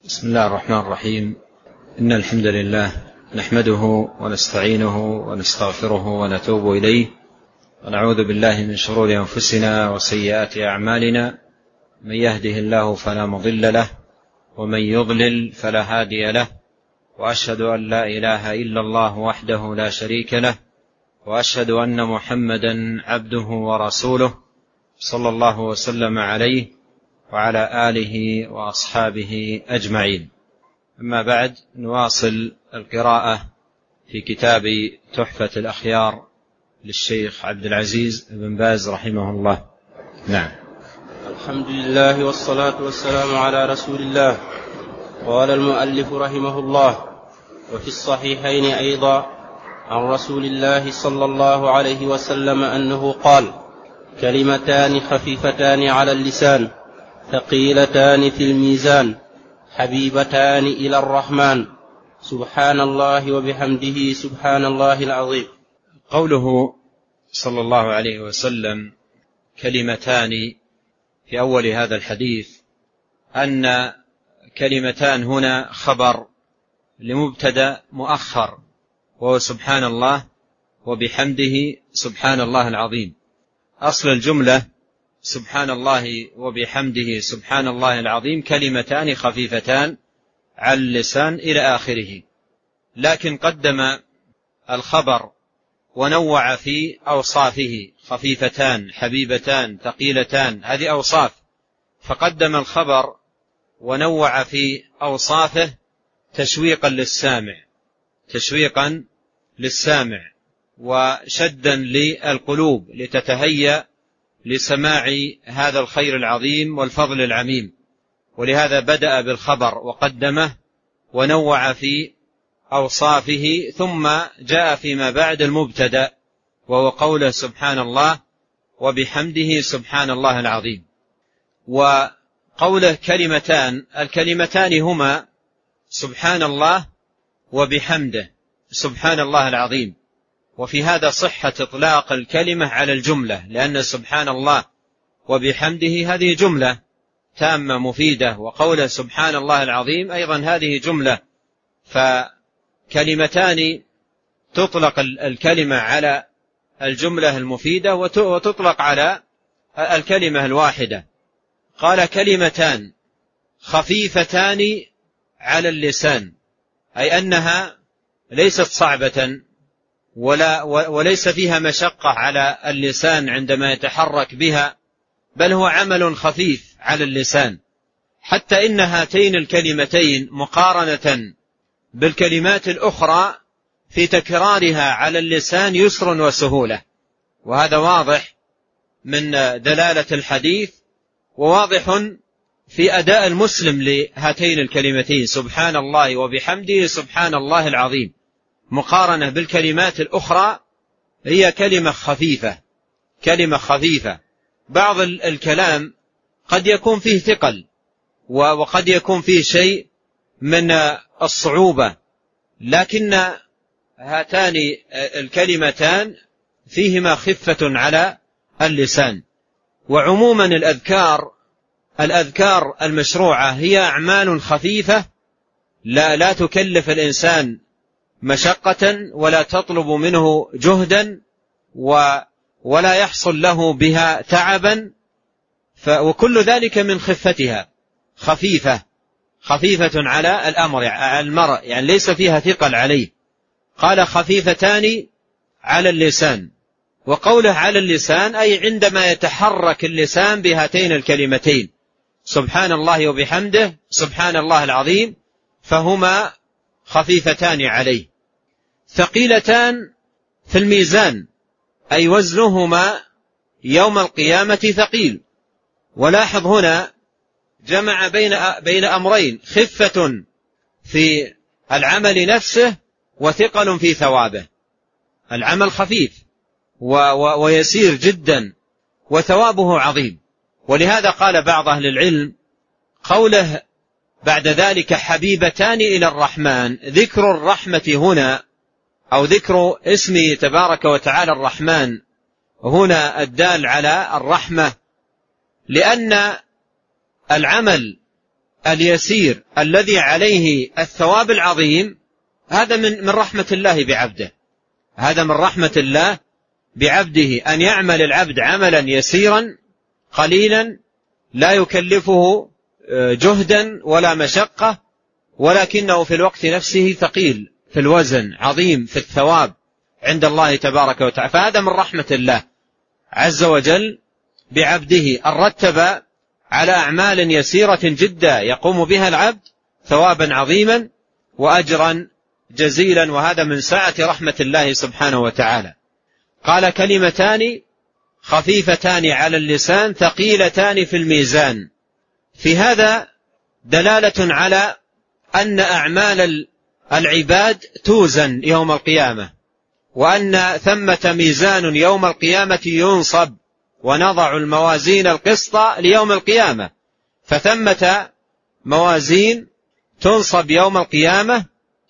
بسم الله الرحمن الرحيم. إن الحمد لله نحمده ونستعينه ونستغفره ونتوب إليه، ونعوذ بالله من شرور أنفسنا وسيئات أعمالنا. من يهده الله فلا مضل له، ومن يضلل فلا هادي له، وأشهد أن لا إله إلا الله وحده لا شريك له، وأشهد أن محمدا عبده ورسوله صلى الله وسلم عليه وعلى آله وأصحابه أجمعين. أما بعد، نواصل القراءة في كتاب تحفة الأخيار للشيخ عبد العزيز بن باز رحمه الله. نعم. الحمد لله والصلاة والسلام على رسول الله. قال المؤلف رحمه الله: وفي الصحيحين أيضا عن رسول الله صلى الله عليه وسلم أنه قال: كلمتان خفيفتان على اللسان ثقيلتان في الميزان حبيبتان إلى الرحمن سبحان الله وبحمده سبحان الله العظيم. قوله صلى الله عليه وسلم كلمتان في أول هذا الحديث، أن كلمتان هنا خبر لمبتدأ مؤخر، وهو سبحان الله وبحمده سبحان الله العظيم. أصل الجملة سبحان الله وبحمده سبحان الله العظيم كلمتان خفيفتان على اللسان إلى آخره، لكن قدم الخبر ونوع في أوصافه: خفيفتان، حبيبتان، ثقيلتان، هذه أوصاف، فقدم الخبر ونوع في أوصافه تشويقا للسامع وشدا للقلوب لتتهيأ لسماع هذا الخير العظيم والفضل العميم. ولهذا بدأ بالخبر وقدمه ونوع في أوصافه، ثم جاء فيما بعد المبتدأ وهو قوله سبحان الله وبحمده سبحان الله العظيم. وقوله كلمتان، الكلمتان هما سبحان الله وبحمده سبحان الله العظيم. وفي هذا صحة إطلاق الكلمة على الجملة، لأن سبحان الله وبحمده هذه جملة تامة مفيدة، وقوله سبحان الله العظيم أيضا هذه جملة. فكلمتان تطلق الكلمة على الجملة المفيدة وتطلق على الكلمة الواحدة. قال كلمتان خفيفتان على اللسان، أي أنها ليست صعبة وليس فيها مشقة على اللسان عندما يتحرك بها، بل هو عمل خفيف على اللسان، حتى إن هاتين الكلمتين مقارنة بالكلمات الأخرى في تكرارها على اللسان يسر وسهولة. وهذا واضح من دلالة الحديث، وواضح في أداء المسلم لهاتين الكلمتين سبحان الله وبحمده سبحان الله العظيم، مقارنة بالكلمات الأخرى هي كلمة خفيفة. بعض الكلام قد يكون فيه ثقل وقد يكون فيه شيء من الصعوبة، لكن هاتان الكلمتان فيهما خفة على اللسان. وعموما الأذكار المشروعة هي أعمال خفيفة لا تكلف الإنسان مشقة ولا تطلب منه جهدا ولا يحصل له بها تعبا، وكل ذلك من خفتها، خفيفة على المرء، يعني ليس فيها ثقل عليه. قال خفيفتان على اللسان، وقوله على اللسان أي عندما يتحرك اللسان بهاتين الكلمتين سبحان الله وبحمده سبحان الله العظيم، فهما خفيفتان عليه. ثقيلتان في الميزان، أي وزنهما يوم القيامة ثقيل. ولاحظ هنا جمع بين أمرين: خفة في العمل نفسه وثقل في ثوابه. العمل خفيف ويسير جدا وثوابه عظيم. ولهذا قال بعض أهل العلم قوله بعد ذلك حبيبتان إلى الرحمن، ذكر الرحمة هنا أو ذكر اسمه تبارك وتعالى الرحمن هنا الدال على الرحمة، لأن العمل اليسير الذي عليه الثواب العظيم هذا من رحمة الله بعبده. هذا من رحمة الله بعبده أن يعمل العبد عملا يسيرا قليلا لا يكلفه جهدا ولا مشقة، ولكنه في الوقت نفسه ثقيل في الوزن، عظيم في الثواب عند الله تبارك وتعالى. فهذا من رحمة الله عز وجل بعبده أن رتب على أعمال يسيرة جدا يقوم بها العبد ثوابا عظيما وأجرا جزيلا، وهذا من سعة رحمة الله سبحانه وتعالى. قال كلمتان خفيفتان على اللسان ثقيلتان في الميزان. في هذا دلالة على أن أعمال العباد توزن يوم القيامة، وأن ثمة ميزان يوم القيامة ينصب، ونضع الموازين القسط ليوم القيامة. فثمة موازين تنصب يوم القيامة،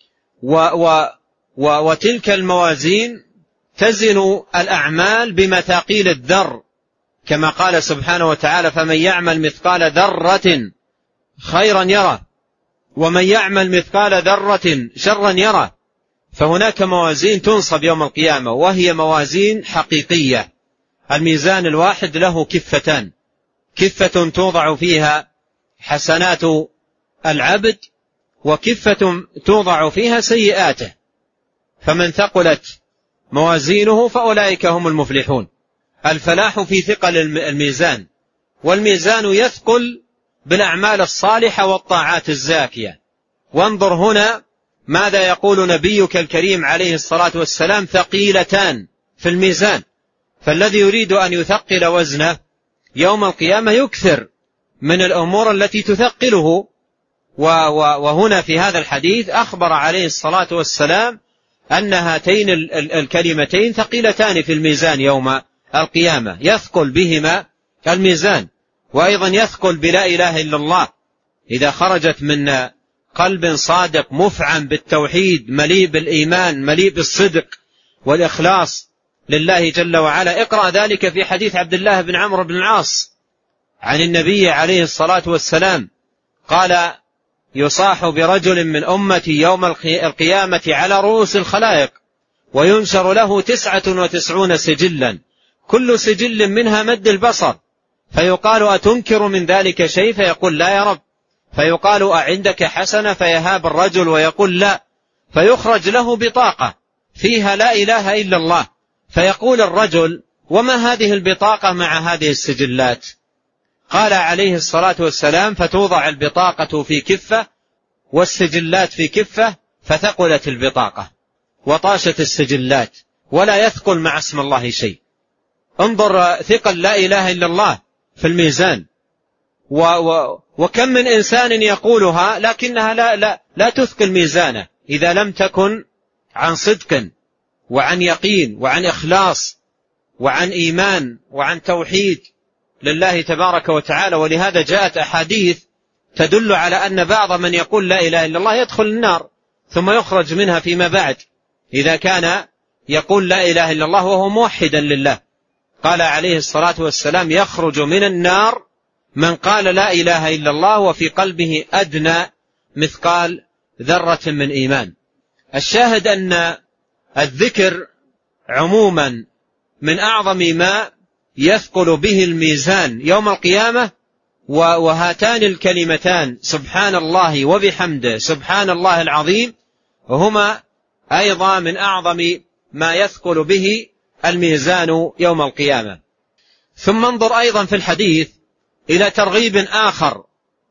وتلك الموازين تزن الأعمال بمثاقيل الذر، كما قال سبحانه وتعالى فمن يعمل مثقال ذرة خيرا يره ومن يعمل مثقال ذرة شرا يره. فهناك موازين تنصب يوم القيامة وهي موازين حقيقية. الميزان الواحد له كفتان، كفة توضع فيها حسنات العبد وكفة توضع فيها سيئاته، فمن ثقلت موازينه فأولئك هم المفلحون. الفلاح في ثقل الميزان، والميزان يثقل بالأعمال الصالحة والطاعات الزاكية. وانظر هنا ماذا يقول نبيك الكريم عليه الصلاة والسلام ثقيلتان في الميزان. فالذي يريد أن يثقل وزنه يوم القيامة يكثر من الأمور التي تثقله. وهنا في هذا الحديث أخبر عليه الصلاة والسلام أن هاتين الكلمتين ثقيلتان في الميزان يوم القيامة، يثقل بهما الميزان. وأيضا يثقل بلا إله إلا الله إذا خرجت من قلب صادق مفعم بالتوحيد مليء بالإيمان مليء بالصدق والإخلاص لله جل وعلا. اقرأ ذلك في حديث عبد الله بن عمرو بن العاص عن النبي عليه الصلاة والسلام قال يصاح برجل من أمتي يوم القيامة على رؤوس الخلائق وينشر له 99 سجلا كل سجل منها مد البصر، فيقال أتنكر من ذلك شيء؟ فيقول لا يا رب. فيقال أعندك حسنة؟ فيهاب الرجل ويقول لا. فيخرج له بطاقة فيها لا إله إلا الله، فيقول الرجل وما هذه البطاقة مع هذه السجلات؟ قال عليه الصلاة والسلام فتوضع البطاقة في كفة والسجلات في كفة، فثقلت البطاقة وطاشت السجلات ولا يثقل مع اسم الله شيء. انظر ثقل لا إله إلا الله في الميزان. وكم من إنسان يقولها لكنها لا تثقل ميزانه إذا لم تكن عن صدق وعن يقين وعن إخلاص وعن إيمان وعن توحيد لله تبارك وتعالى. ولهذا جاءت أحاديث تدل على أن بعض من يقول لا إله إلا الله يدخل النار ثم يخرج منها فيما بعد إذا كان يقول لا إله إلا الله وهو موحدا لله. قال عليه الصلاة والسلام يخرج من النار من قال لا إله إلا الله وفي قلبه أدنى مثقال ذرة من إيمان. الشاهد أن الذكر عموما من أعظم ما يثقل به الميزان يوم القيامة. وهاتان الكلمتان سبحان الله وبحمده سبحان الله العظيم هما أيضا من أعظم ما يثقل به الميزان يوم القيامة. ثم انظر أيضا في الحديث إلى ترغيب آخر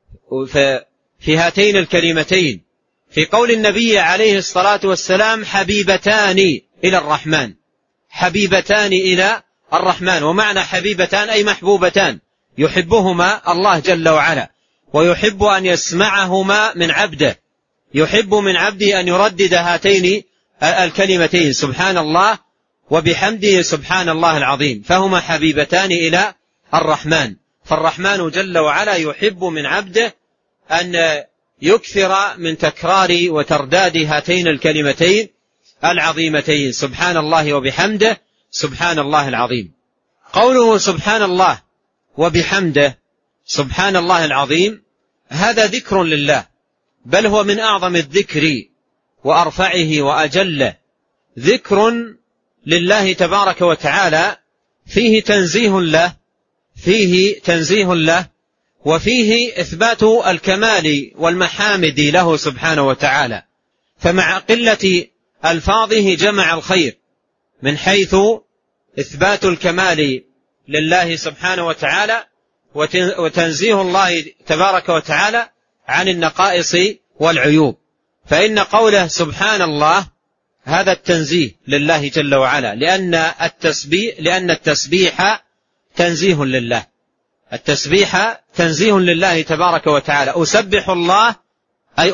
في هاتين الكلمتين في قول النبي عليه الصلاة والسلام حبيبتان إلى الرحمن، حبيبتان إلى الرحمن. ومعنى حبيبتان أي محبوبتان يحبهما الله جل وعلا ويحب أن يسمعهما من عبده، يحب من عبده أن يردد هاتين الكلمتين سبحان الله وبحمده سبحان الله العظيم، فهما حبيبتان إلى الرحمن. فالرحمن جل وعلا يحب من عبده أن يكثر من تكرار وترداد هاتين الكلمتين العظيمتين سبحان الله وبحمده سبحان الله العظيم. قوله سبحان الله وبحمده سبحان الله العظيم هذا ذكر لله، بل هو من أعظم الذكر وأرفعه وأجله، ذكر لله تبارك وتعالى فيه تنزيه له وفيه إثبات الكمال والمحامد له سبحانه وتعالى. فمع قلة ألفاظه جمع الخير من حيث إثبات الكمال لله سبحانه وتعالى وتنزيه الله تبارك وتعالى عن النقائص والعيوب. فإن قوله سبحان الله هذا التنزيه لله جل وعلا، لأن التسبيح تنزيه لله، التسبيح تنزيه لله تبارك وتعالى. أسبح الله أي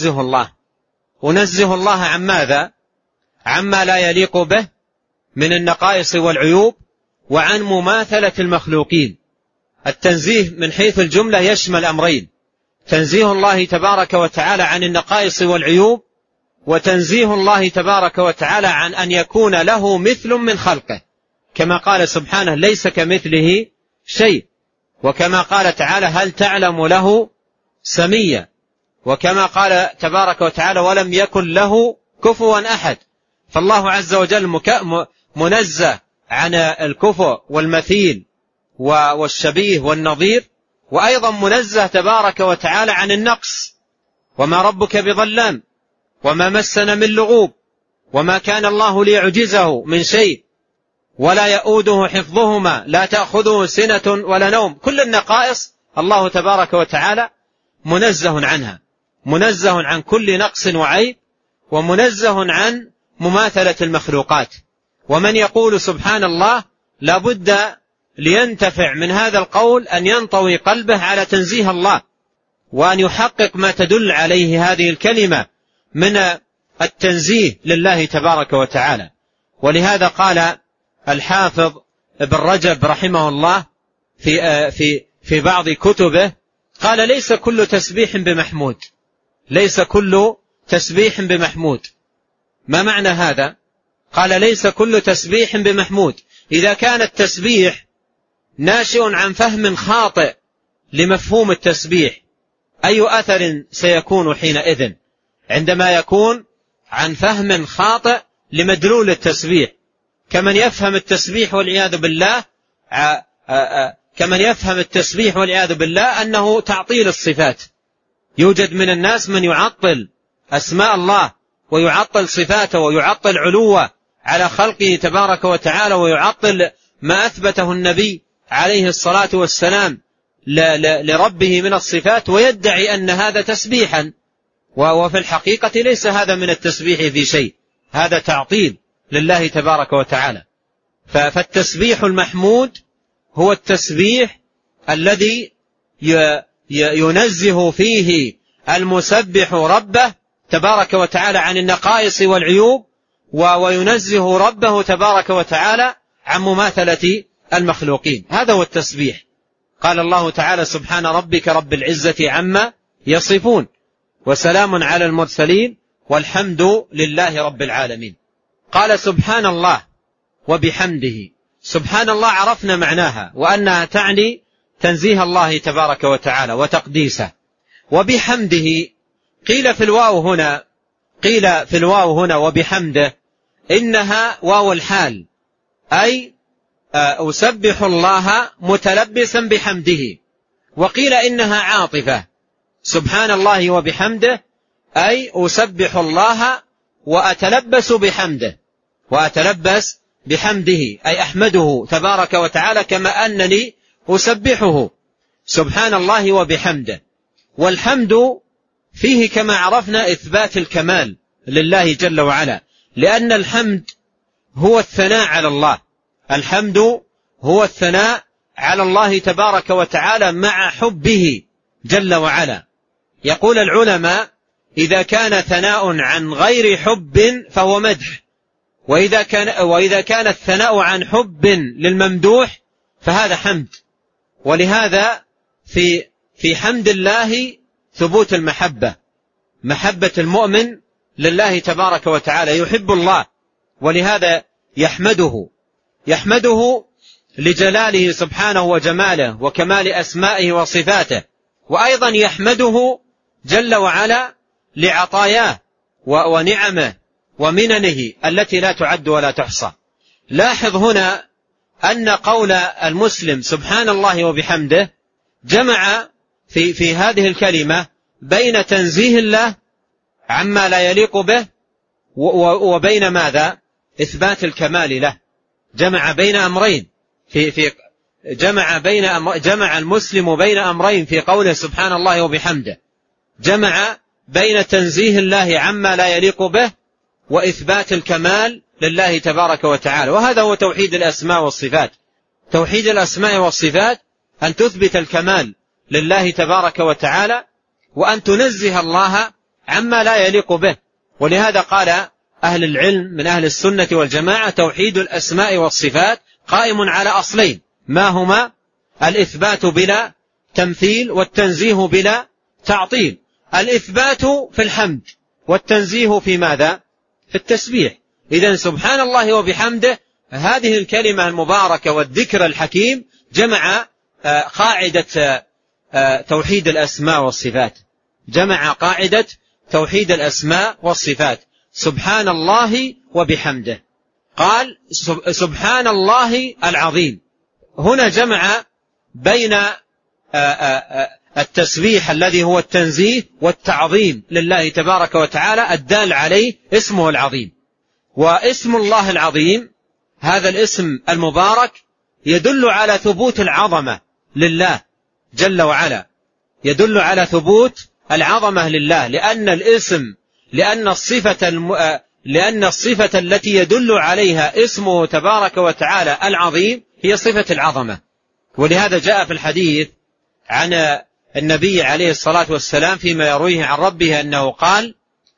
أنزه الله عن ماذا؟ عما لا يليق به من النقائص والعيوب وعن مماثلة المخلوقين. التنزيه من حيث الجملة يشمل أمرين: تنزيه الله تبارك وتعالى عن النقائص والعيوب، وتنزيه الله تبارك وتعالى عن أن يكون له مثل من خلقه، كما قال سبحانه ليس كمثله شيء، وكما قال تعالى هل تعلم له سميا، وكما قال تبارك وتعالى ولم يكن له كفوا أحد. فالله عز وجل منزه عن الكفو والمثيل والشبيه والنظير، وأيضا منزه تبارك وتعالى عن النقص. وما ربك بظلام وما مسنا من لغوب وما كان الله ليعجزه من شيء ولا يؤوده حفظهما لا تأخذه سنة ولا نوم. كل النقائص الله تبارك وتعالى منزه عنها، منزه عن كل نقص وعيب، ومنزه عن مماثلة المخلوقات. ومن يقول سبحان الله لابد لينتفع من هذا القول أن ينطوي قلبه على تنزيه الله، وأن يحقق ما تدل عليه هذه الكلمة من التنزيه لله تبارك وتعالى. ولهذا قال الحافظ ابن رجب رحمه الله في بعض كتبه، قال ليس كل تسبيح بمحمود، ليس كل تسبيح بمحمود. ما معنى هذا؟ قال ليس كل تسبيح بمحمود. إذا كان التسبيح ناشئ عن فهم خاطئ لمفهوم التسبيح، أي أثر سيكون حينئذ؟ عندما يكون عن فهم خاطئ لمدلول التسبيح، كمن يفهم التسبيح والعياذ بالله أنه تعطيل الصفات. يوجد من الناس من يعطل أسماء الله ويعطل صفاته ويعطل علوه على خلقه تبارك وتعالى، ويعطل ما أثبته النبي عليه الصلاة والسلام لربه من الصفات، ويدعي أن هذا تسبيحا، وفي الحقيقة ليس هذا من التسبيح في شيء، هذا تعطيل لله تبارك وتعالى. فالتسبيح المحمود هو التسبيح الذي ينزه فيه المسبح ربه تبارك وتعالى عن النقائص والعيوب، وينزه ربه تبارك وتعالى عن مماثلة المخلوقين. هذا هو التسبيح. قال الله تعالى سبحان ربك رب العزة عما يصفون وسلام على المرسلين والحمد لله رب العالمين. قال سبحان الله وبحمده. سبحان الله عرفنا معناها وأنها تعني تنزيه الله تبارك وتعالى وتقديسه. وبحمده قيل في الواو هنا وبحمده إنها واو الحال، أي أسبح الله متلبسا بحمده. وقيل إنها عاطفة، سبحان الله وبحمده أي أسبح الله وأتلبس بحمده أي أحمده تبارك وتعالى كما أنني أسبحه. سبحان الله وبحمده. والحمد فيه كما عرفنا إثبات الكمال لله جل وعلا، لأن الحمد هو الثناء على الله، الحمد هو الثناء على الله تبارك وتعالى مع حبه جل وعلا. يقول العلماء إذا كان ثناء عن غير حب فهو مدح، وإذا كان الثناء عن حب للممدوح فهذا حمد. ولهذا في حمد الله ثبوت المحبة، محبة المؤمن لله تبارك وتعالى، يحب الله ولهذا يحمده لجلاله سبحانه وجماله وكمال أسمائه وصفاته، وأيضا يحمده جل وعلا لعطاياه ونعمه ومننه التي لا تعد ولا تحصى. لاحظ هنا أن قول المسلم سبحان الله وبحمده جمع في هذه الكلمة بين تنزيه الله عما لا يليق به وبين ماذا؟ إثبات الكمال له. جمع بين أمرين جمع المسلم بين أمرين في قوله سبحان الله وبحمده. جمع بين تنزيه الله عما لا يليق به وإثبات الكمال لله تبارك وتعالى، وهذا هو توحيد الأسماء والصفات. توحيد الأسماء والصفات أن تثبت الكمال لله تبارك وتعالى وأن تنزه الله عما لا يليق به. ولهذا قال أهل العلم من أهل السنة والجماعة توحيد الأسماء والصفات قائم على أصلين، ما هما؟ الإثبات بلا تمثيل والتنزيه بلا تعطيل. الإثبات في الحمد والتنزيه في ماذا؟ في التسبيح. إذن سبحان الله وبحمده هذه الكلمة المباركة والذكر الحكيم جمع قاعدة توحيد الأسماء والصفات. جمع قاعدة توحيد الأسماء والصفات سبحان الله وبحمده. قال سبحان الله العظيم. هنا جمع بين التسبيح الذي هو التنزيه والتعظيم لله تبارك وتعالى الدال عليه اسمه العظيم. واسم الله العظيم هذا الاسم المبارك يدل على ثبوت العظمة لله جل وعلا، يدل على ثبوت العظمة لله، لأن الصفة التي يدل عليها اسمه تبارك وتعالى العظيم هي صفة العظمة. ولهذا جاء في الحديث عن النبي عليه الصلاة والسلام فيما يرويه عن ربه أنه قال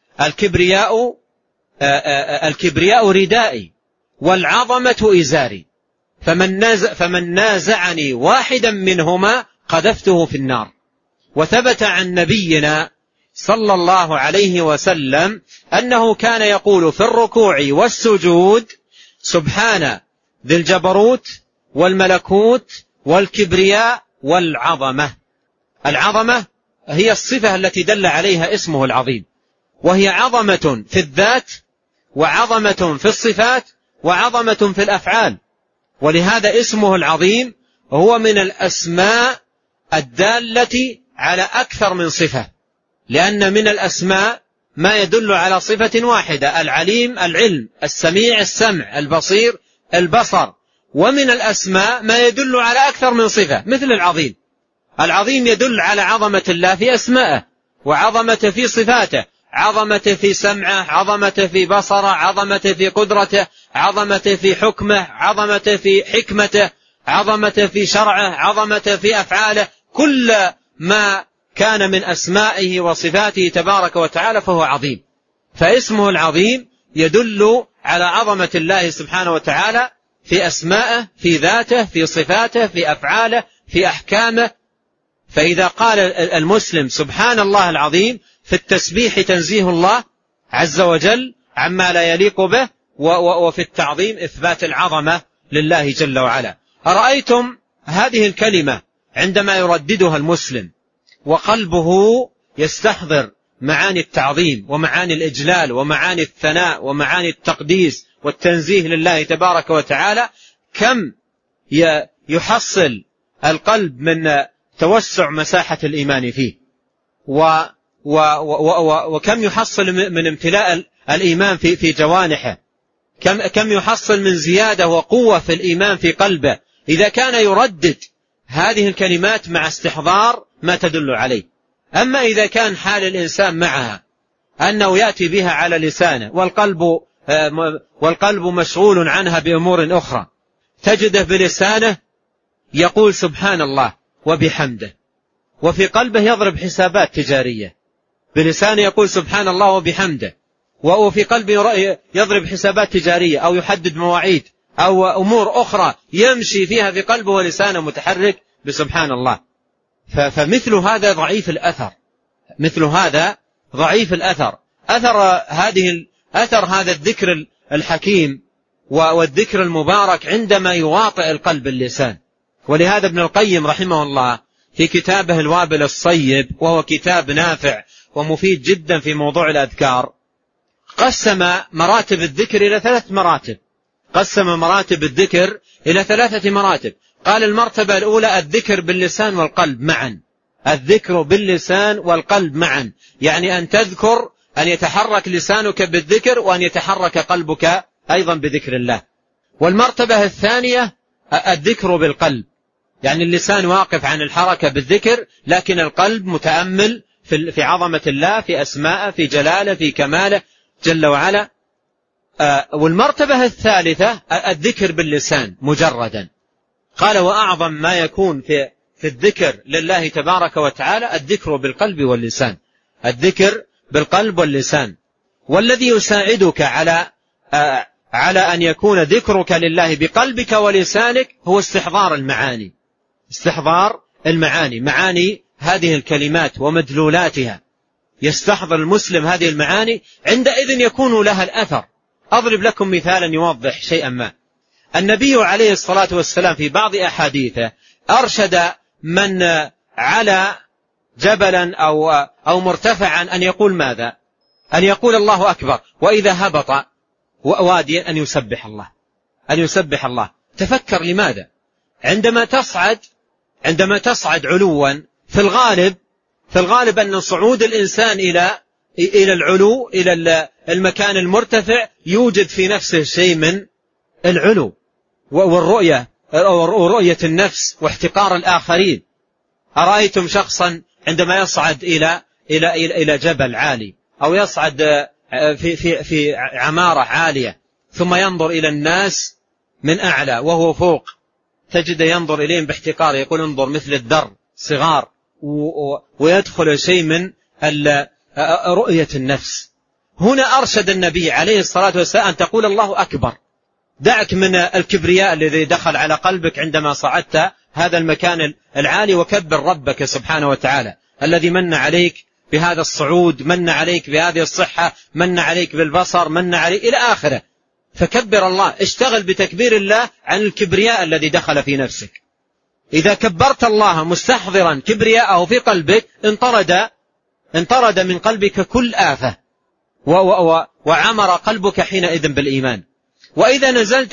الكبرياء ردائي والعظمة إزاري فمن نازعني واحدا منهما قذفته في النار. وثبت عن نبينا صلى الله عليه وسلم أنه كان يقول في الركوع والسجود سبحان ذي الجبروت والملكوت والكبرياء والعظمة. العظمة هي الصفة التي دل عليها اسمه العظيم، وهي عظمة في الذات وعظمة في الصفات وعظمة في الأفعال. ولهذا اسمه العظيم هو من الأسماء الدالة على أكثر من صفة، لأن من الأسماء ما يدل على صفة واحدة: العليم العلم، السميع السمع، البصير البصر. ومن الأسماء ما يدل على أكثر من صفة مثل العظيم. العظيم يدل على عظمة الله في أسمائه وعظمة في صفاته، عظمة في سمعه، عظمة في بصره، عظمة في قدرته، عظمة في حكمه، عظمة في حكمته، عظمة في شرعه، عظمة في أفعاله. كل ما كان من أسمائه وصفاته تبارك وتعالى فهو عظيم. فاسمه العظيم يدل على عظمة الله سبحانه وتعالى في أسمائه، في ذاته، في صفاته، في أفعاله، في أحكامه. فإذا قال المسلم سبحان الله العظيم في التسبيح تنزيه الله عز وجل عما لا يليق به، وفي التعظيم إثبات العظمة لله جل وعلا. أرأيتم هذه الكلمة عندما يرددها المسلم وقلبه يستحضر معاني التعظيم ومعاني الإجلال ومعاني الثناء ومعاني التقديس والتنزيه لله تبارك وتعالى، كم يحصل القلب من توسع مساحة الإيمان فيه، وكم يحصل من امتلاء الإيمان في جوانحه، كم يحصل من زيادة وقوة في الإيمان في قلبه إذا كان يردد هذه الكلمات مع استحضار ما تدل عليه. أما إذا كان حال الإنسان معها أنه يأتي بها على لسانه والقلب مشغول عنها بأمور أخرى، تجده بلسانه يقول سبحان الله وبحمده، وفي قلبه يضرب حسابات تجارية. بلسانه يقول سبحان الله وبحمده، وفي قلبه يضرب حسابات تجارية أو يحدد مواعيد أو أمور أخرى يمشي فيها في قلبه ولسانه متحرك بسبحان الله. فمثل هذا ضعيف الأثر، مثل هذا ضعيف الأثر. أثر هذا الذكر الحكيم والذكر المبارك عندما يواطئ القلب اللسان. ولهذا ابن القيم رحمه الله في كتابه الوابل الصيب، وهو كتاب نافع ومفيد جدا في موضوع الأذكار، قسم مراتب الذكر إلى 3 مراتب. قسم مراتب الذكر إلى 3 مراتب. قال المرتبة الأولى الذكر باللسان والقلب معا. الذكر باللسان والقلب معا، يعني أن تذكر، أن يتحرك لسانك بالذكر وأن يتحرك قلبك أيضا بذكر الله. والمرتبة الثانية الذكر بالقلب، يعني اللسان واقف عن الحركة بالذكر، لكن القلب متأمل في عظمة الله، في أسماءه، في جلاله، في كماله جل وعلا. والمرتبة الثالثة الذكر باللسان مجردا. قال وأعظم ما يكون في الذكر لله تبارك وتعالى الذكر بالقلب واللسان. الذكر بالقلب واللسان. والذي يساعدك على أن يكون ذكرك لله بقلبك ولسانك هو استحضار المعاني. استحضار المعاني، معاني هذه الكلمات ومدلولاتها. يستحضر المسلم هذه المعاني، عندئذ يكون لها الأثر. أضرب لكم مثالا يوضح شيئا ما. النبي عليه الصلاة والسلام في بعض أحاديثه أرشد من على جبلا أو مرتفعا أن يقول ماذا؟ أن يقول الله أكبر، وإذا هبط واديا أن يسبح الله، أن يسبح الله. تفكر لماذا؟ عندما تصعد علوا، في الغالب أن صعود الإنسان إلى العلو، إلى المكان المرتفع، يوجد في نفسه شيء من العلو ورؤية النفس واحتقار الآخرين. أرأيتم شخصا عندما يصعد إلى جبل عالي أو يصعد في عمارة عالية، ثم ينظر إلى الناس من أعلى وهو فوق، تجد ينظر إليهم باحتقار، يقول انظر مثل الذر صغار، ويدخل شيء من رؤية النفس. هنا أرشد النبي عليه الصلاة والسلام أن تقول الله أكبر. دعك من الكبرياء الذي دخل على قلبك عندما صعدت هذا المكان العالي، وكبر ربك سبحانه وتعالى الذي من عليك بهذا الصعود، من عليك بهذه الصحة، من عليك بالبصر، من عليك إلى آخره. فكبر الله، اشتغل بتكبير الله عن الكبرياء الذي دخل في نفسك. إذا كبرت الله مستحضرا كبرياءه في قلبك، انطرد من قلبك كل آفة، وعمر قلبك حينئذ بالإيمان. وإذا نزلت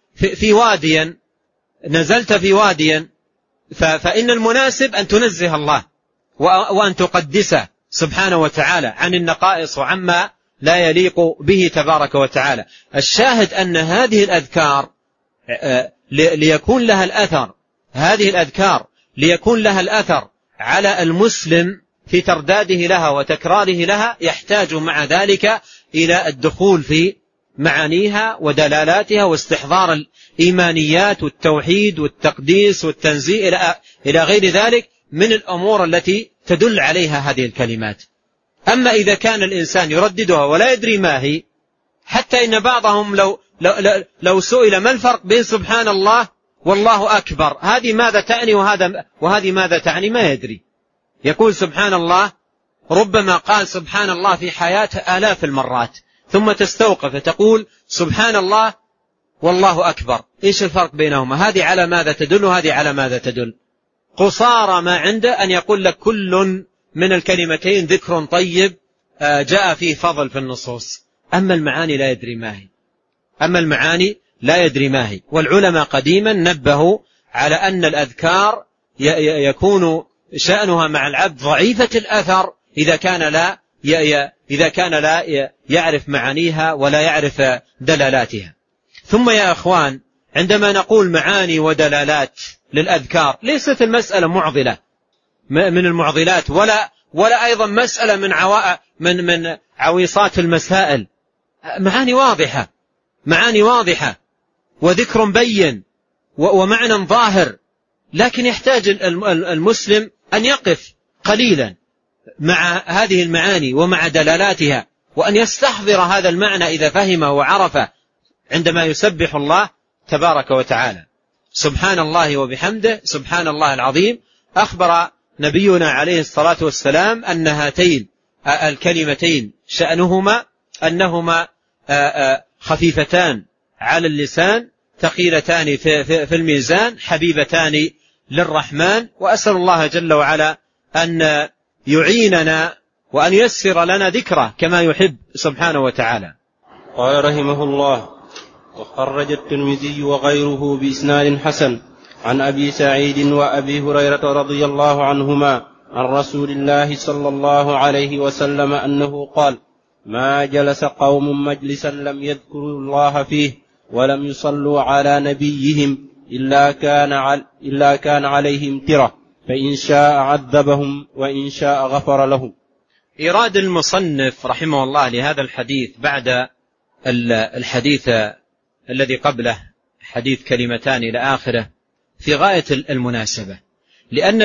في واديا فإن المناسب أن تنزه الله وأن تقدسه سبحانه وتعالى عن النقائص وعما لا يليق به تبارك وتعالى. الشاهد أن هذه الأذكار ليكون لها الأثر، هذه الأذكار ليكون لها الأثر على المسلم في ترداده لها وتكراره لها، يحتاج مع ذلك إلى الدخول في معانيها ودلالاتها واستحضار الإيمانيات والتوحيد والتقديس والتنزيه إلى غير ذلك من الأمور التي تدل عليها هذه الكلمات. أما إذا كان الإنسان يرددها ولا يدري ما هي، حتى إن بعضهم لو سئل ما الفرق بين سبحان الله والله أكبر، هذه ماذا تعني وهذه ماذا تعني، ما يدري. يقول سبحان الله، ربما قال سبحان الله في حياته آلاف المرات، ثم تستوقف تقول سبحان الله والله أكبر، إيش الفرق بينهما؟ هذه على ماذا تدل وهذه على ماذا تدل؟ قصارى ما عنده أن يقول لك كل من الكلمتين ذكر طيب جاء فيه فضل في النصوص، أما المعاني لا يدري ما هي، أما المعاني لا يدري ما هي. والعلماء قديما نبهوا على أن الأذكار يكون شأنها مع العبد ضعيفة الأثر إذا كان لا يعرف معانيها ولا يعرف دلالاتها. ثم يا أخوان، عندما نقول معاني ودلالات للأذكار، ليست المسألة معضلة من المعضلات، ولا أيضا مسألة من عويصات المسائل. معاني واضحة وذكر بين ومعنى ظاهر، لكن يحتاج المسلم أن يقف قليلا مع هذه المعاني ومع دلالاتها، وأن يستحضر هذا المعنى إذا فهمه وعرفه عندما يسبح الله تبارك وتعالى. سبحان الله وبحمده سبحان الله العظيم. أخبر نبينا عليه الصلاة والسلام أن هاتين الكلمتين شأنهما أنهما خفيفتان على اللسان، ثقيلتان في الميزان، حبيبتان للرحمن، وأسأل الله جل وعلا أن يعيننا وأن ييسر لنا ذكره كما يحب سبحانه وتعالى. قال رحمه الله: وخرج الترمذي وغيره بإسناد حسن عن أبي سعيد وأبي هريرة رضي الله عنهما عن رسول الله صلى الله عليه وسلم أنه قال: ما جلس قوم مجلسا لم يذكروا الله فيه ولم يصلوا على نبيهم إلا كان عليهم ترة، فإن شاء عذبهم وإن شاء غفر لهم. إيراد المصنف رحمه الله لهذا الحديث بعد الحديث الذي قبله، حديث كلمتان إلى آخره، في غاية المناسبة، لأن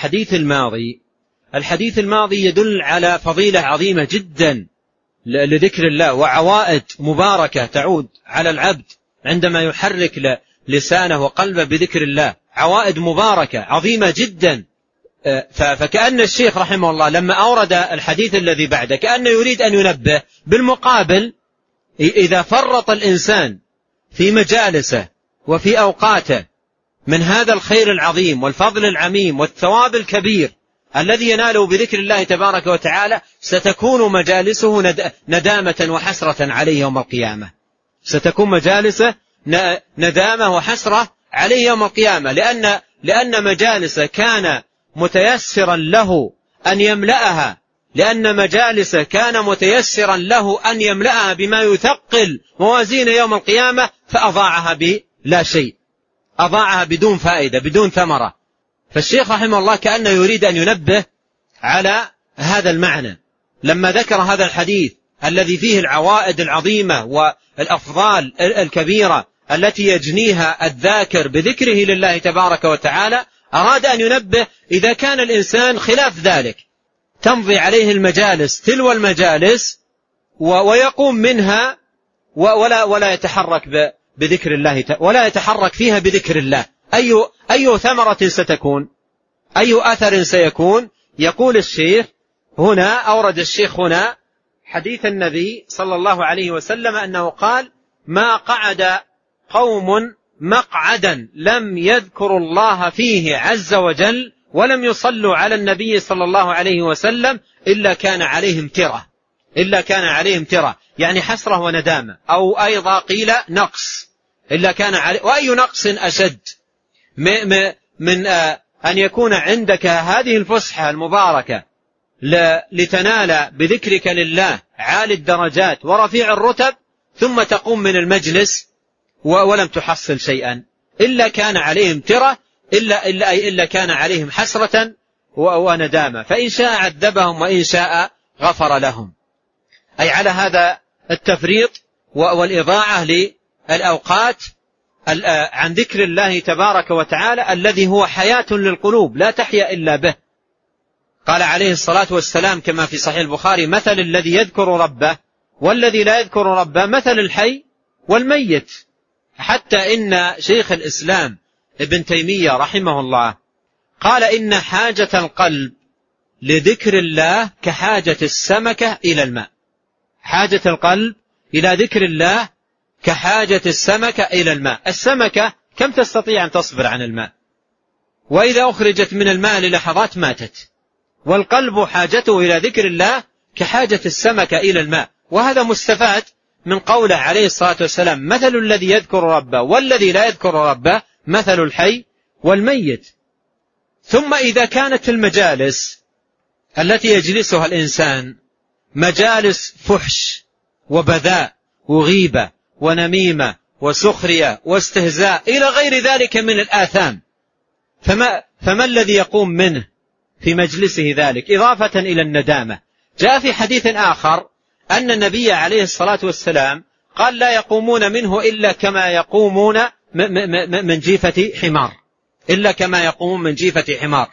الحديث الماضي يدل على فضيلة عظيمة جدا لذكر الله، وعوائد مباركة تعود على العبد عندما يحرك لسانه وقلبه بذكر الله، عوائد مباركة عظيمة جدا. فكأن الشيخ رحمه الله لما أورد الحديث الذي بعده كأنه يريد أن ينبه بالمقابل، إذا فرط الإنسان في مجالسه وفي أوقاته من هذا الخير العظيم والفضل العميم والثواب الكبير الذي يناله بذكر الله تبارك وتعالى، ستكون مجالسه ندامة وحسرة عليه يوم القيامة. ستكون مجالسه ندامة وحسرة عليه يوم القيامة، لأن مجالسه كان متيسرا له أن يملأها، أن يملأها بما يثقل موازين يوم القيامة، فأضاعها بلا شيء، أضاعها بدون فائدة بدون ثمرة. فالشيخ رحمه الله كأنه يريد أن ينبه على هذا المعنى لما ذكر هذا الحديث الذي فيه العوائد العظيمة والأفضال الكبيرة التي يجنيها الذاكر بذكره لله تبارك وتعالى. أراد أن ينبه إذا كان الإنسان خلاف ذلك، تمضي عليه المجالس تلو المجالس ويقوم منها ولا يتحرك بذكر الله، ولا يتحرك فيها بذكر الله، أي ثمرة ستكون؟ أي أثر سيكون؟ يقول الشيخ هنا، أورد الشيخ هنا حديث النبي صلى الله عليه وسلم أنه قال: ما قعد قوم مقعدا لم يذكروا الله فيه عز وجل ولم يصلوا على النبي صلى الله عليه وسلم إلا كان عليهم ترة، يعني حسرة وندامة، أو أيضا قيل نقص، وأي نقص أشد من أن يكون عندك هذه الفسحة المباركة لتنال بذكرك لله عالي الدرجات ورفيع الرتب، ثم تقوم من المجلس ولم تحصل شيئا، إلا كان عليهم ترة، إلا كان عليهم حسرة وندامة، فإن شاء عذبهم وإن شاء غفر لهم. أي على هذا التفريط والإضاعة للأوقات عن ذكر الله تبارك وتعالى الذي هو حياة للقلوب لا تحيا إلا به. قال عليه الصلاة والسلام كما في صحيح البخاري: مثل الذي يذكر ربه والذي لا يذكر ربه مثل الحي والميت. حتى إن شيخ الإسلام ابن تيمية رحمه الله قال: إن حاجة القلب لذكر الله كحاجة السمكة إلى الماء. حاجة القلب إلى ذكر الله كحاجة السمكة إلى الماء. السمكة كم تستطيع أن تصبر عن الماء؟ وإذا أخرجت من الماء للحظات ماتت. والقلب حاجته إلى ذكر الله كحاجة السمكة إلى الماء. وهذا مستفاد من قوله عليه الصلاة والسلام: مثل الذي يذكر ربه والذي لا يذكر ربه مثل الحي والميت. ثم إذا كانت المجالس التي يجلسها الإنسان مجالس فحش وبذاء وغيبة ونميمة وسخرية واستهزاء إلى غير ذلك من الآثام، فما الذي يقوم منه في مجلسه ذلك إضافة إلى الندامة؟ جاء في حديث آخر أن النبي عليه الصلاة والسلام قال: لا يقومون منه إلا كما يقومون من جيفة حمار، إلا كما يقومون من جيفة حمار.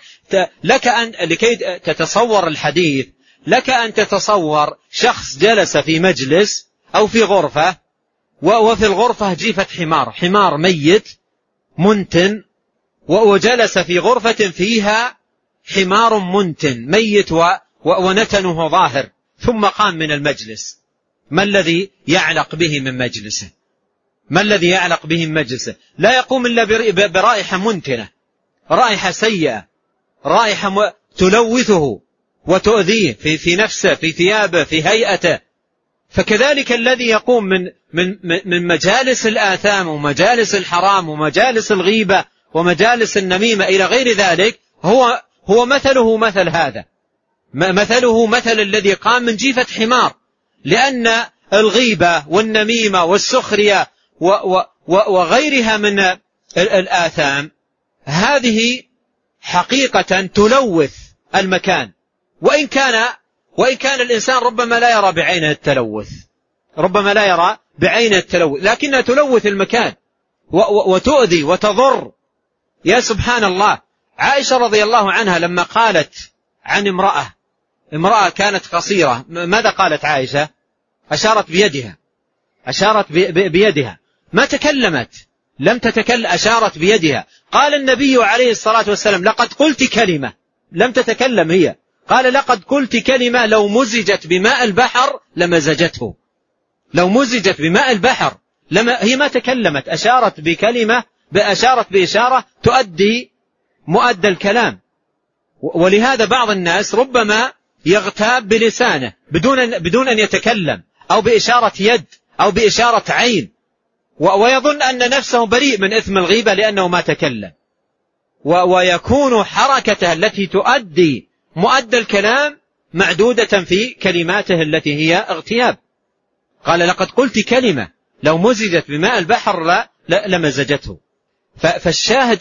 لكي تتصور الحديث، لك أن تتصور شخص جلس في مجلس أو في غرفة، وفي الغرفة جيفة حمار ميت منتن، وجلس في غرفة فيها حمار منتن ميت ونتنه ظاهر، ثم قام من المجلس. ما الذي يعلق به من مجلسه؟ لا يقوم إلا برائحة منتنة، رائحة سيئة، رائحة تلوثه وتؤذيه في نفسه، في ثيابه، في هيئته. فكذلك الذي يقوم من مجالس الآثام ومجالس الحرام ومجالس الغيبة ومجالس النميمة إلى غير ذلك هو مثله مثل هذا، مثله مثل الذي قام من جيفة حمار. لأن الغيبة والنميمة والسخرية وغيرها من الآثام هذه حقيقة تلوث المكان، وإن كان الإنسان ربما لا يرى بعينه التلوث، لكنها تلوث المكان وتؤذي وتضر. يا سبحان الله، عائشة رضي الله عنها لما قالت عن امرأة كانت قصيرة، ماذا قالت عائشة؟ أشارت بيدها، ما تكلمت، لم تتكلم، أشارت بيدها. قال النبي عليه الصلاة والسلام: لقد قلت كلمة، لم تتكلم هي، قال: لقد قلت كلمة لو مزجت بماء البحر لمزجته، لو مزجت بماء البحر هي ما تكلمت، أشارت بكلمة، أشارت بإشارة تؤدي مؤدى الكلام. ولهذا بعض الناس ربما يغتاب بلسانه بدون أن يتكلم، أو بإشارة يد أو بإشارة عين، ويظن أن نفسه بريء من إثم الغيبة لأنه ما تكلم، ويكون حركته التي تؤدي مؤدى الكلام معدودة في كلماته التي هي اغتياب. قال: لقد قلت كلمة لو مزجت بماء البحر لمزجته. فالشاهد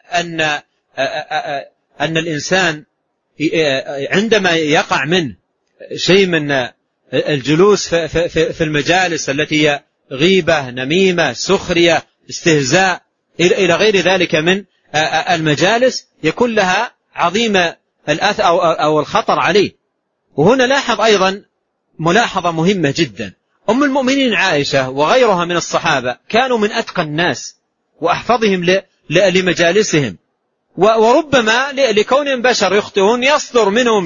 أن الإنسان عندما يقع منه شيء من الجلوس في المجالس التي هي غيبة، نميمة، سخرية، استهزاء إلى غير ذلك من المجالس، يكون لها عظيم الأثر أو الخطر عليه. وهنا لاحظ أيضا ملاحظة مهمة جدا: أم المؤمنين عائشة وغيرها من الصحابة كانوا من أتقى الناس وأحفظهم لمجالسهم، وربما لكونهم بشر يخطئون يصدر منهم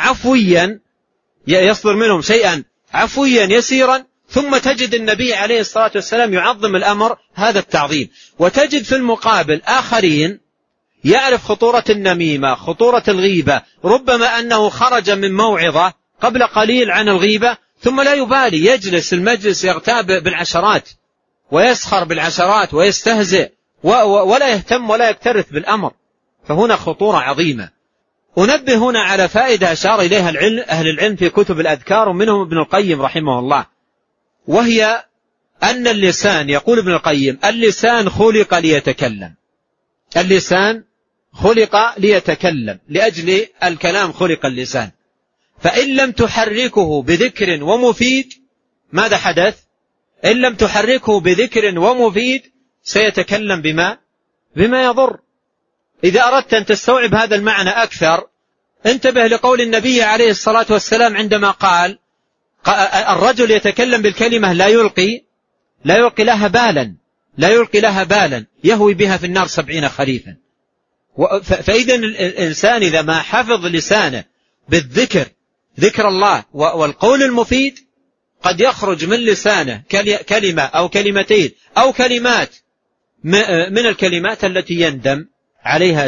شيئا عفويا يسيرا، ثم تجد النبي عليه الصلاة والسلام يعظم الأمر هذا التعظيم. وتجد في المقابل آخرين يعرف خطورة النميمة، خطورة الغيبة، ربما أنه خرج من موعظة قبل قليل عن الغيبة ثم لا يبالي، يجلس المجلس يغتاب بالعشرات ويسخر بالعشرات ويستهزئ ولا يهتم ولا يكترث بالأمر. فهنا خطورة عظيمة. أنبه هنا على فائدة أشار إليها أهل العلم في كتب الأذكار، ومنهم ابن القيم رحمه الله، وهي أن اللسان، يقول ابن القيم: اللسان خلق ليتكلم، اللسان خلق ليتكلم، لأجل الكلام خلق اللسان. فإن لم تحركه بذكر ومفيد، ماذا حدث؟ إن لم تحركه بذكر ومفيد سيتكلم بما يضر. إذا أردت أن تستوعب هذا المعنى أكثر، انتبه لقول النبي عليه الصلاة والسلام عندما قال: الرجل يتكلم بالكلمة لا يلقي لها بالا يهوي بها في النار 70 خريفا. فإذا الإنسان إذا ما حفظ لسانه بالذكر، ذكر الله والقول المفيد، قد يخرج من لسانه كلمة أو كلمتين أو كلمات من الكلمات التي يندم عليها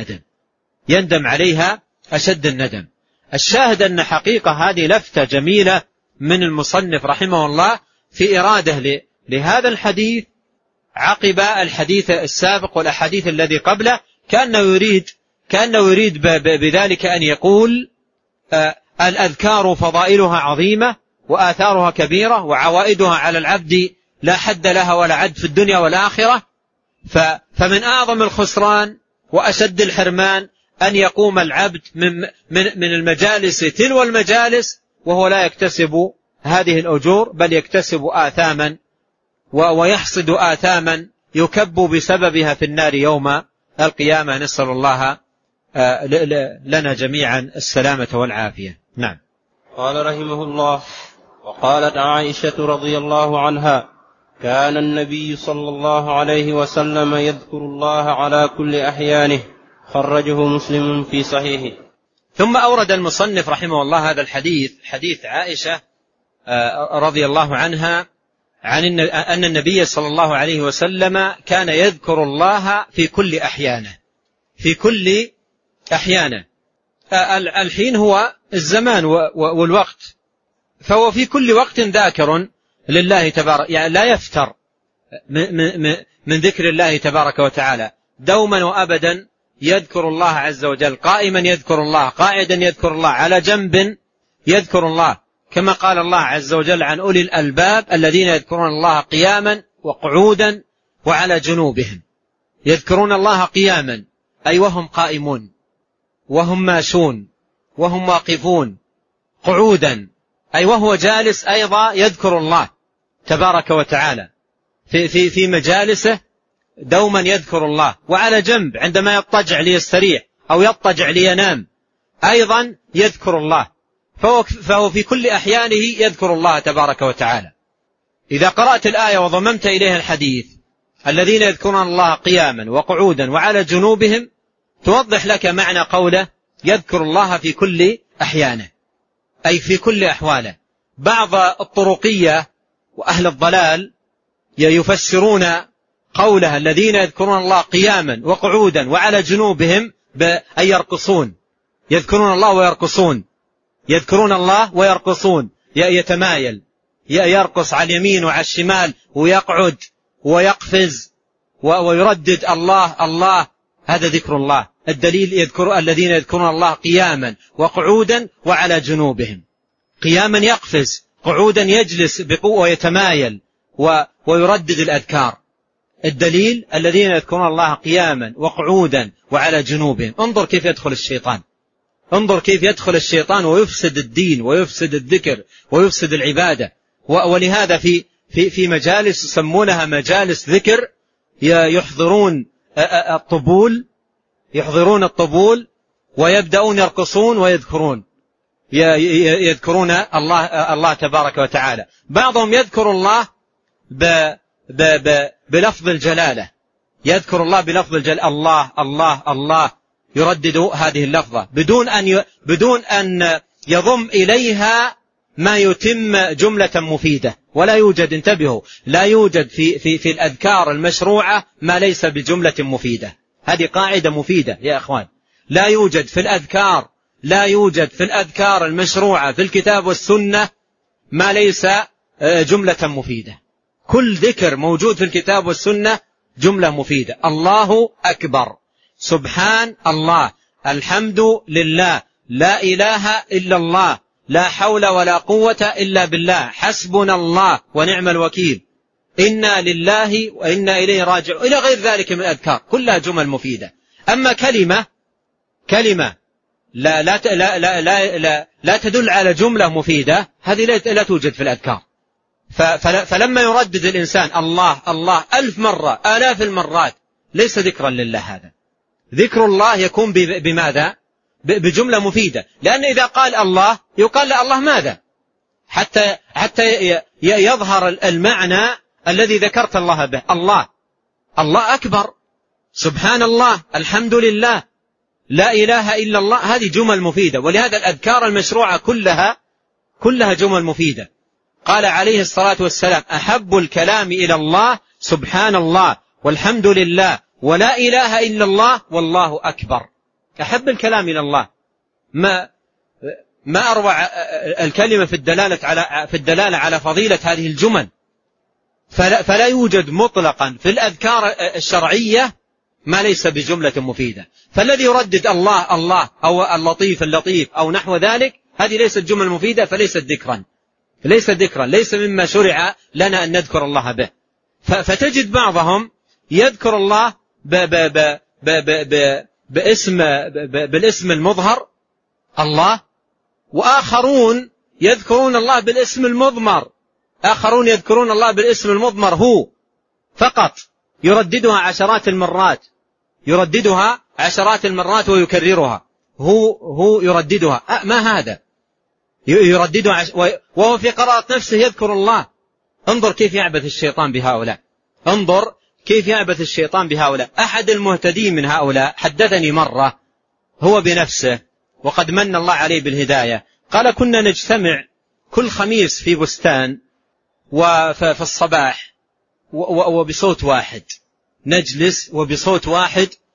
أشد الندم. الشاهد أن حقيقة هذه لفتة جميلة من المصنف رحمه الله في إرادة لهذا الحديث عقب الحديث السابق والأحاديث الذي قبله، كأنه يريد بذلك أن يقول الأذكار فضائلها عظيمة وآثارها كبيرة وعوائدها على العبد لا حد لها ولا عد في الدنيا والآخرة. فمن أعظم الخسران وأشد الحرمان أن يقوم العبد من المجالس تلو المجالس وهو لا يكتسب هذه الأجور، بل يكتسب آثاما ويحصد آثاما يكب بسببها في النار يوم القيامة. نسأل الله لنا جميعا السلامة والعافية. نعم. قال رحمه الله: وقالت عائشة رضي الله عنها: كان النبي صلى الله عليه وسلم يذكر الله على كل أحيانه، خرجه مسلم في صحيحه. ثم أورد المصنف رحمه الله هذا الحديث، حديث عائشة رضي الله عنها عن أن النبي صلى الله عليه وسلم كان يذكر الله في كل أحيانه، في كل أحيانه. الحين هو الزمان والوقت، فهو في كل وقت ذاكر لله تبارك، يعني لا يفتر من ذكر الله تبارك وتعالى، دوما وأبدا يذكر الله عز وجل، قائما يذكر الله، قاعدا يذكر الله، على جنب يذكر الله، كما قال الله عز وجل عن أولي الألباب الذين يذكرون الله قياما وقعودا وعلى جنوبهم. يذكرون الله قياما أي وهم قائمون، وهم ماشون، وهم واقفون. قعودا أي وهو جالس أيضا يذكر الله تبارك وتعالى في مجالسه، دوما يذكر الله. وعلى جنب عندما يضطجع ليستريح أو يضطجع لينام أيضا يذكر الله، فهو في كل أحيانه يذكر الله تبارك وتعالى. إذا قرأت الآية وضممت إليها الحديث الذين يذكرون الله قياما وقعودا وعلى جنوبهم، توضح لك معنى قوله يذكر الله في كل أحيانه، أي في كل أحواله. بعض الطرقية وأهل الضلال يفسرون قوله الذين يذكرون الله قياما وقعودا وعلى جنوبهم أي يرقصون، يذكرون الله ويرقصون، يذكرون الله ويرقصون، يتمايل، يرقص على اليمين وعلى الشمال، ويقعد ويقفز ويردد الله الله، هذا ذكر الله. الدليل يذكر الذين يذكرون الله قياما وقعودا وعلى جنوبهم. قياما يقفز، قعودا يجلس بقوة ويتمايل ويردد الأذكار. الدليل الذين يذكرون الله قياما وقعودا وعلى جنوبهم. انظر كيف يدخل الشيطان، انظر كيف يدخل الشيطان ويفسد الدين ويفسد الذكر ويفسد العبادة. ولهذا في مجالس يسمونها مجالس ذكر يحضرون الطبول ويبدأون يرقصون ويذكرون الله تبارك وتعالى. بعضهم يذكر الله بلفظ الجلالة، يذكر الله بلفظ الجلالة، الله الله الله، يردد هذه اللفظة بدون أن يضم إليها ما يتم جملة مفيدة. ولا يوجد، انتبهوا، لا يوجد في الأذكار المشروعة ما ليس بجملة مفيدة. هذه قاعدة مفيدة يا أخوان. لا يوجد في الأذكار المشروعة في الكتاب والسنة ما ليس جملة مفيدة. كل ذكر موجود في الكتاب والسنة جملة مفيدة. الله أكبر، سبحان الله، الحمد لله، لا إله إلا الله، لا حول ولا قوة إلا بالله، حسبنا الله ونعم الوكيل، إنا لله وإنا إليه راجعون، إلى غير ذلك من الأذكار، كلها جمل مفيدة. أما كلمة لا تدل على جملة مفيدة، هذه لا توجد في الأذكار. فلما يردد الإنسان الله الله 1000 مرة، آلاف المرات، ليس ذكرا لله. هذا ذكر الله يكون بماذا؟ بجملة مفيدة. لأن إذا قال الله يقال له الله ماذا؟ حتى يظهر المعنى الذي ذكرت الله به. الله أكبر، سبحان الله، الحمد لله، لا إله إلا الله، هذه جمل مفيدة. ولهذا الأذكار المشروعة كلها جمل مفيدة. قال عليه الصلاة والسلام أحب الكلام إلى الله سبحان الله والحمد لله ولا إله إلا الله والله أكبر. أحب الكلام إلى الله، ما أروع الكلمة في الدلالة على فضيلة هذه الجمل. فلا يوجد مطلقا في الأذكار الشرعية ما ليس بجملة مفيدة. فالذي يردد الله الله أو اللطيف اللطيف أو نحو ذلك، هذه ليست جمل مفيدة، فليست ذكرا، ليس مما شرع لنا أن نذكر الله به. فتجد بعضهم يذكر الله بالاسم المظهر الله، وآخرون يذكرون الله بالاسم المضمر، آخرون يذكرون الله بالاسم المضمر هو فقط، يرددها عشرات المرات ويكررها، هو يرددها. ما هذا؟ يرددها وهو في قراءة نفسه يذكر الله. انظر كيف يعبث الشيطان بهؤلاء. أحد المهتدين من هؤلاء حدثني مرة هو بنفسه وقد من الله عليه بالهداية، قال كنا نجتمع كل خميس في بستان وفي الصباح وبصوت واحد، نجلس وبصوت واحد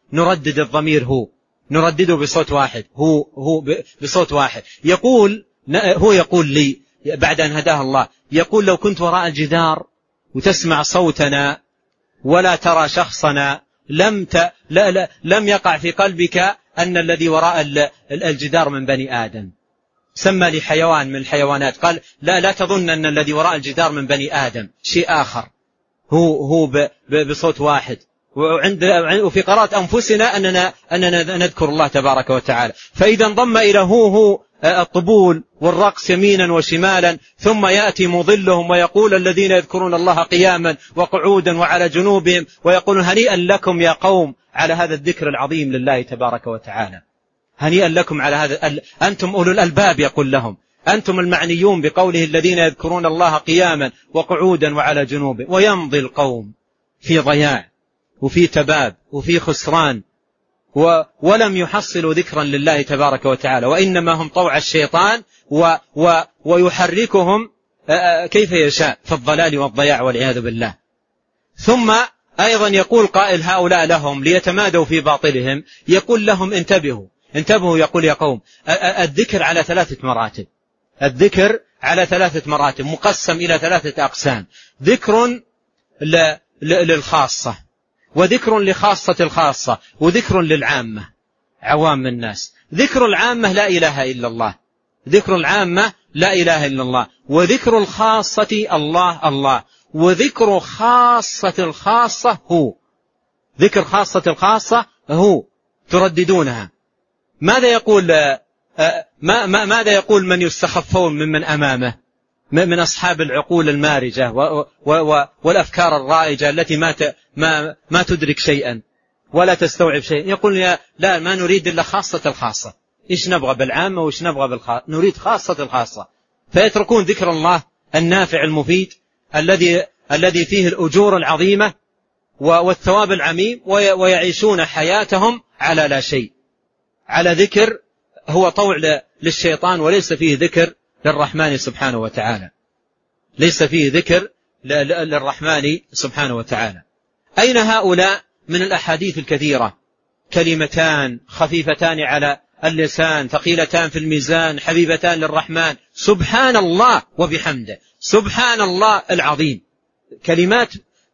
نردد الضمير هو، نردده بصوت واحد، هو بصوت واحد. هو يقول لي بعد أن هداه الله، يقول لو كنت وراء الجدار وتسمع صوتنا ولا ترى شخصنا لم يقع في قلبك أن الذي وراء الجدار من بني آدم. سمى لي حيوان من الحيوانات، قال لا تظن أن الذي وراء الجدار من بني آدم، شيء آخر. هو بصوت واحد. وفي قراءة أنفسنا أننا نذكر الله تبارك وتعالى. فإذا انضم إلى هو الطبول والرقص يمينا وشمالا، ثم يأتي مضلهم ويقول الذين يذكرون الله قياما وقعودا وعلى جنوبهم ويقولون هنيئا لكم يا قوم على هذا الذكر العظيم لله تبارك وتعالى، هنيئا لكم على هذا، أنتم أولو الألباب، يقول لهم أنتم المعنيون بقوله الذين يذكرون الله قياما وقعودا وعلى جنوبهم. ويمضي القوم في ضياع وفي تباب وفي خسران، ولم يحصلوا ذكرا لله تبارك وتعالى، وإنما هم طوع الشيطان ويحركهم كيف يشاء في الضلال والضياع والعياذ بالله. ثم أيضا يقول قائل هؤلاء لهم ليتمادوا في باطلهم، يقول لهم انتبهوا، يقول يا قوم الذكر على 3 مراتب، الذكر على 3 مراتب مقسم إلى 3 أقسام: ذكر للخاصة، وذكر لخاصة الخاصة، وذكر للعامة عوام الناس. ذكر العامة لا إله إلا الله، ذكر العامة لا إله إلا الله، وذكر الخاصة الله، وذكر خاصة الخاصة هو، ذكر خاصة الخاصة هو ترددونها. ماذا يقول من يستخفون ممن أمامه من أصحاب العقول المارجة والأفكار الرائجة التي ما تدرك شيئا ولا تستوعب شيئا؟ يقول لا ما نريد إلا خاصة الخاصة، إيش نبغى بالعامة وإيش نبغى بالخاصة، نريد خاصة الخاصة. فيتركون ذكر الله النافع المفيد الذي فيه الأجور العظيمة والثواب العميم، ويعيشون حياتهم على لا شيء، على ذكر هو طوع للشيطان، وليس فيه ذكر للرحمن سبحانه وتعالى، ليس فيه ذكر للرحمن سبحانه وتعالى. أين هؤلاء من الأحاديث الكثيرة؟ كلمتان خفيفتان على اللسان ثقيلتان في الميزان حبيبتان للرحمن، سبحان الله وبحمده، سبحان الله العظيم. كلمات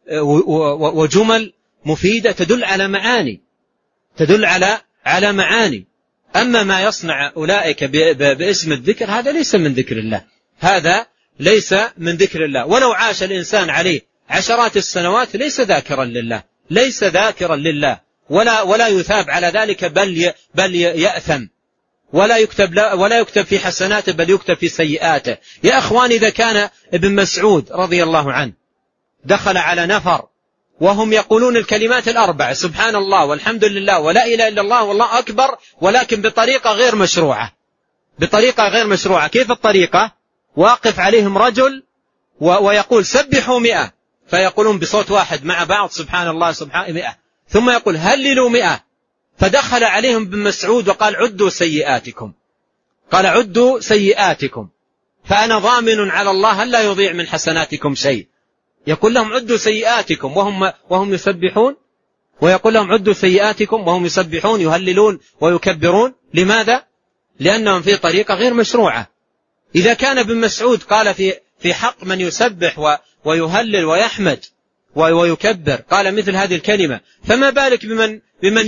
وجمل مفيدة تدل على معاني، تدل على معاني. أما ما يصنع أولئك باسم الذكر هذا ليس من ذكر الله، هذا ليس من ذكر الله. ولو عاش الإنسان عليه عشرات السنوات ليس ذاكرا لله، ليس ذاكرا لله، ولا يثاب على ذلك، بل يأثم، ولا يكتب في حسناته بل يكتب في سيئاته. يا أخوان، إذا كان ابن مسعود رضي الله عنه دخل على نفر وهم يقولون الكلمات الأربع سبحان الله والحمد لله ولا إله إلا الله والله أكبر، ولكن بطريقة غير مشروعة، بطريقة غير مشروعة. كيف الطريقة؟ واقف عليهم رجل ويقول سبحوا 100، فيقولون بصوت واحد مع بعض سبحان الله سبحان 100، ثم يقول هللوا 100. فدخل عليهم ابن مسعود وقال عدوا سيئاتكم، قال عدوا سيئاتكم فأنا ضامن على الله ألا يضيع من حسناتكم شيء. يقول لهم عدوا سيئاتكم وهم يسبحون، ويقول لهم عدوا سيئاتكم وهم يسبحون يهللون ويكبرون. لماذا؟ لأنهم في طريقة غير مشروعة. إذا كان ابن مسعود قال في حق من يسبح ويهلل ويحمد ويكبر قال مثل هذه الكلمة، فما بالك بمن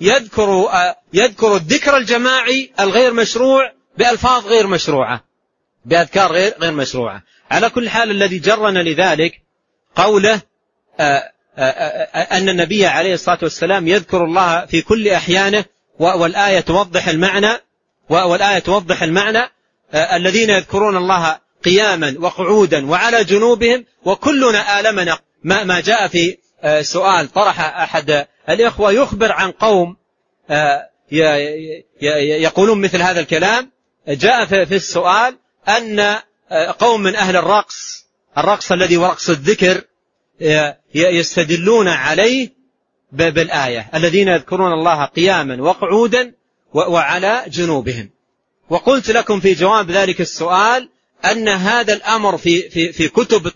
يذكر الذكر الجماعي الغير مشروع بألفاظ غير مشروعة، بأذكار غير مشروعة. على كل حال الذي جرنا لذلك قوله أن النبي عليه الصلاة والسلام يذكر الله في كل أحيانه، والآية توضح المعنى الذين يذكرون الله قياما وقعودا وعلى جنوبهم. وكلنا آلمنا ما جاء في سؤال طرح أحد الإخوة يخبر عن قوم يقولون مثل هذا الكلام. جاء في السؤال أن قوم من أهل الرقص الذي ورقص الذكر يستدلون عليه بالآية الذين يذكرون الله قياما وقعودا وعلى جنوبهم. وقلت لكم في جواب ذلك السؤال أن هذا الأمر في كتب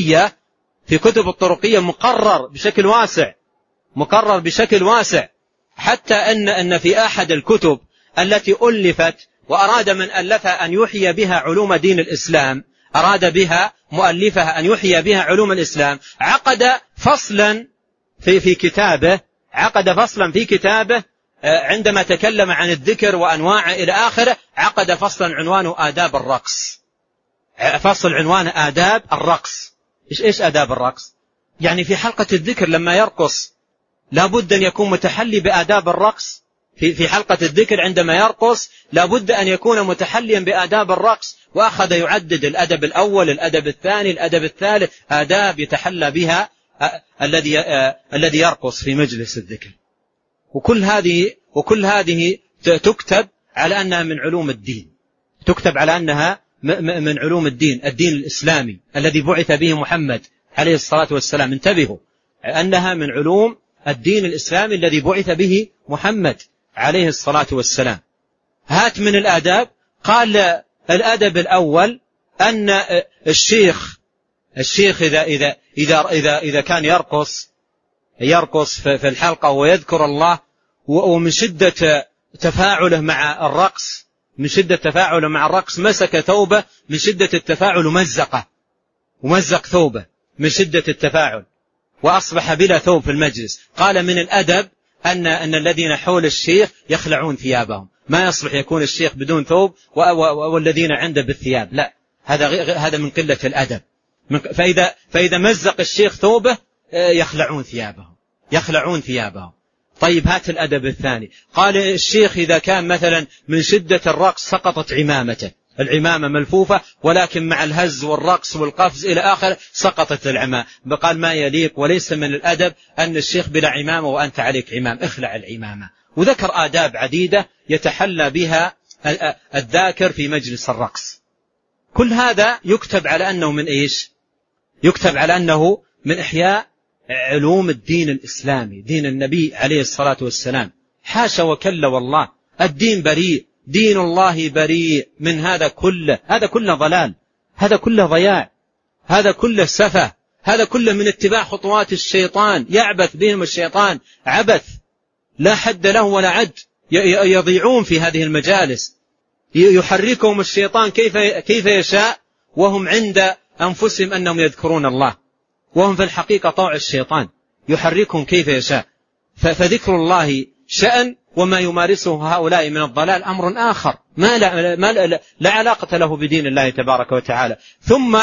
الطرقية مقرر بشكل واسع، حتى أن في أحد الكتب التي ألفت وأراد من ألفها أن يحيي بها علوم دين الإسلام، أراد بها مؤلفها أن يحيي بها علوم الإسلام، عقد فصلا في كتابه عندما تكلم عن الذكر وأنواعه إلى آخره، عقد فصلا عنوانه آداب الرقص. فصل عنوانه آداب الرقص. إيش آداب الرقص؟ يعني في حلقة الذكر لما يرقص لابد أن يكون متحلي بآداب الرقص. في حلقة الذكر عندما يرقص لابد أن يكون متحليا بآداب الرقص، وأخذ يعدد الأدب الأول، الأدب الثاني، الأدب الثالث، آداب يتحلى بها الذي يرقص في مجلس الذكر. وكل هذه تكتب على أنها من علوم الدين، تكتب على أنها من علوم الدين الإسلامي الذي بعث به محمد عليه الصلاة والسلام. انتبهوا، أنها من علوم الدين الإسلامي الذي بعث به محمد عليه الصلاة والسلام. هات من الآداب. قال الأدب الأول أن الشيخ إذا كان يرقص في الحلقة ويذكر الله، ومن شدة تفاعله مع الرقص مسك ثوبه من شدة التفاعل ومزق ثوبه من شدة التفاعل وأصبح بلا ثوب في المجلس. قال من الأدب أن الذين حول الشيخ يخلعون ثيابهم، ما يصلح يكون الشيخ بدون ثوب والذين عنده بالثياب، لا، هذا من قلة الأدب. فإذا مزق الشيخ ثوبه يخلعون ثيابهم. طيب هات الأدب الثاني. قال الشيخ إذا كان مثلا من شدة الرقص سقطت عمامته، العمامة ملفوفة ولكن مع الهز والرقص والقفز إلى آخر سقطت العمامة، قال ما يليق وليس من الأدب أن الشيخ بلا عمامة وأنت عليك عمام، اخلع العمامة. وذكر آداب عديدة يتحلى بها الذاكر في مجلس الرقص. كل هذا يكتب على أنه من إيش؟ يكتب على أنه من إحياء علوم الدين الإسلامي، دين النبي عليه الصلاة والسلام. حاشا وكلا والله، الدين بريء، دين الله بريء من هذا كله. هذا كله ضلال، هذا كله ضياع، هذا كله سفه، هذا كله من اتباع خطوات الشيطان. يعبث بهم الشيطان عبث لا حد له ولا عد. يضيعون في هذه المجالس، يحركهم الشيطان كيف يشاء، وهم عند أنفسهم أنهم يذكرون الله، وهم في الحقيقة طوع الشيطان يحركهم كيف يشاء. فذكر الله شأن، وما يمارسه هؤلاء من الضلال أمر آخر لا علاقة له بدين الله تبارك وتعالى. ثم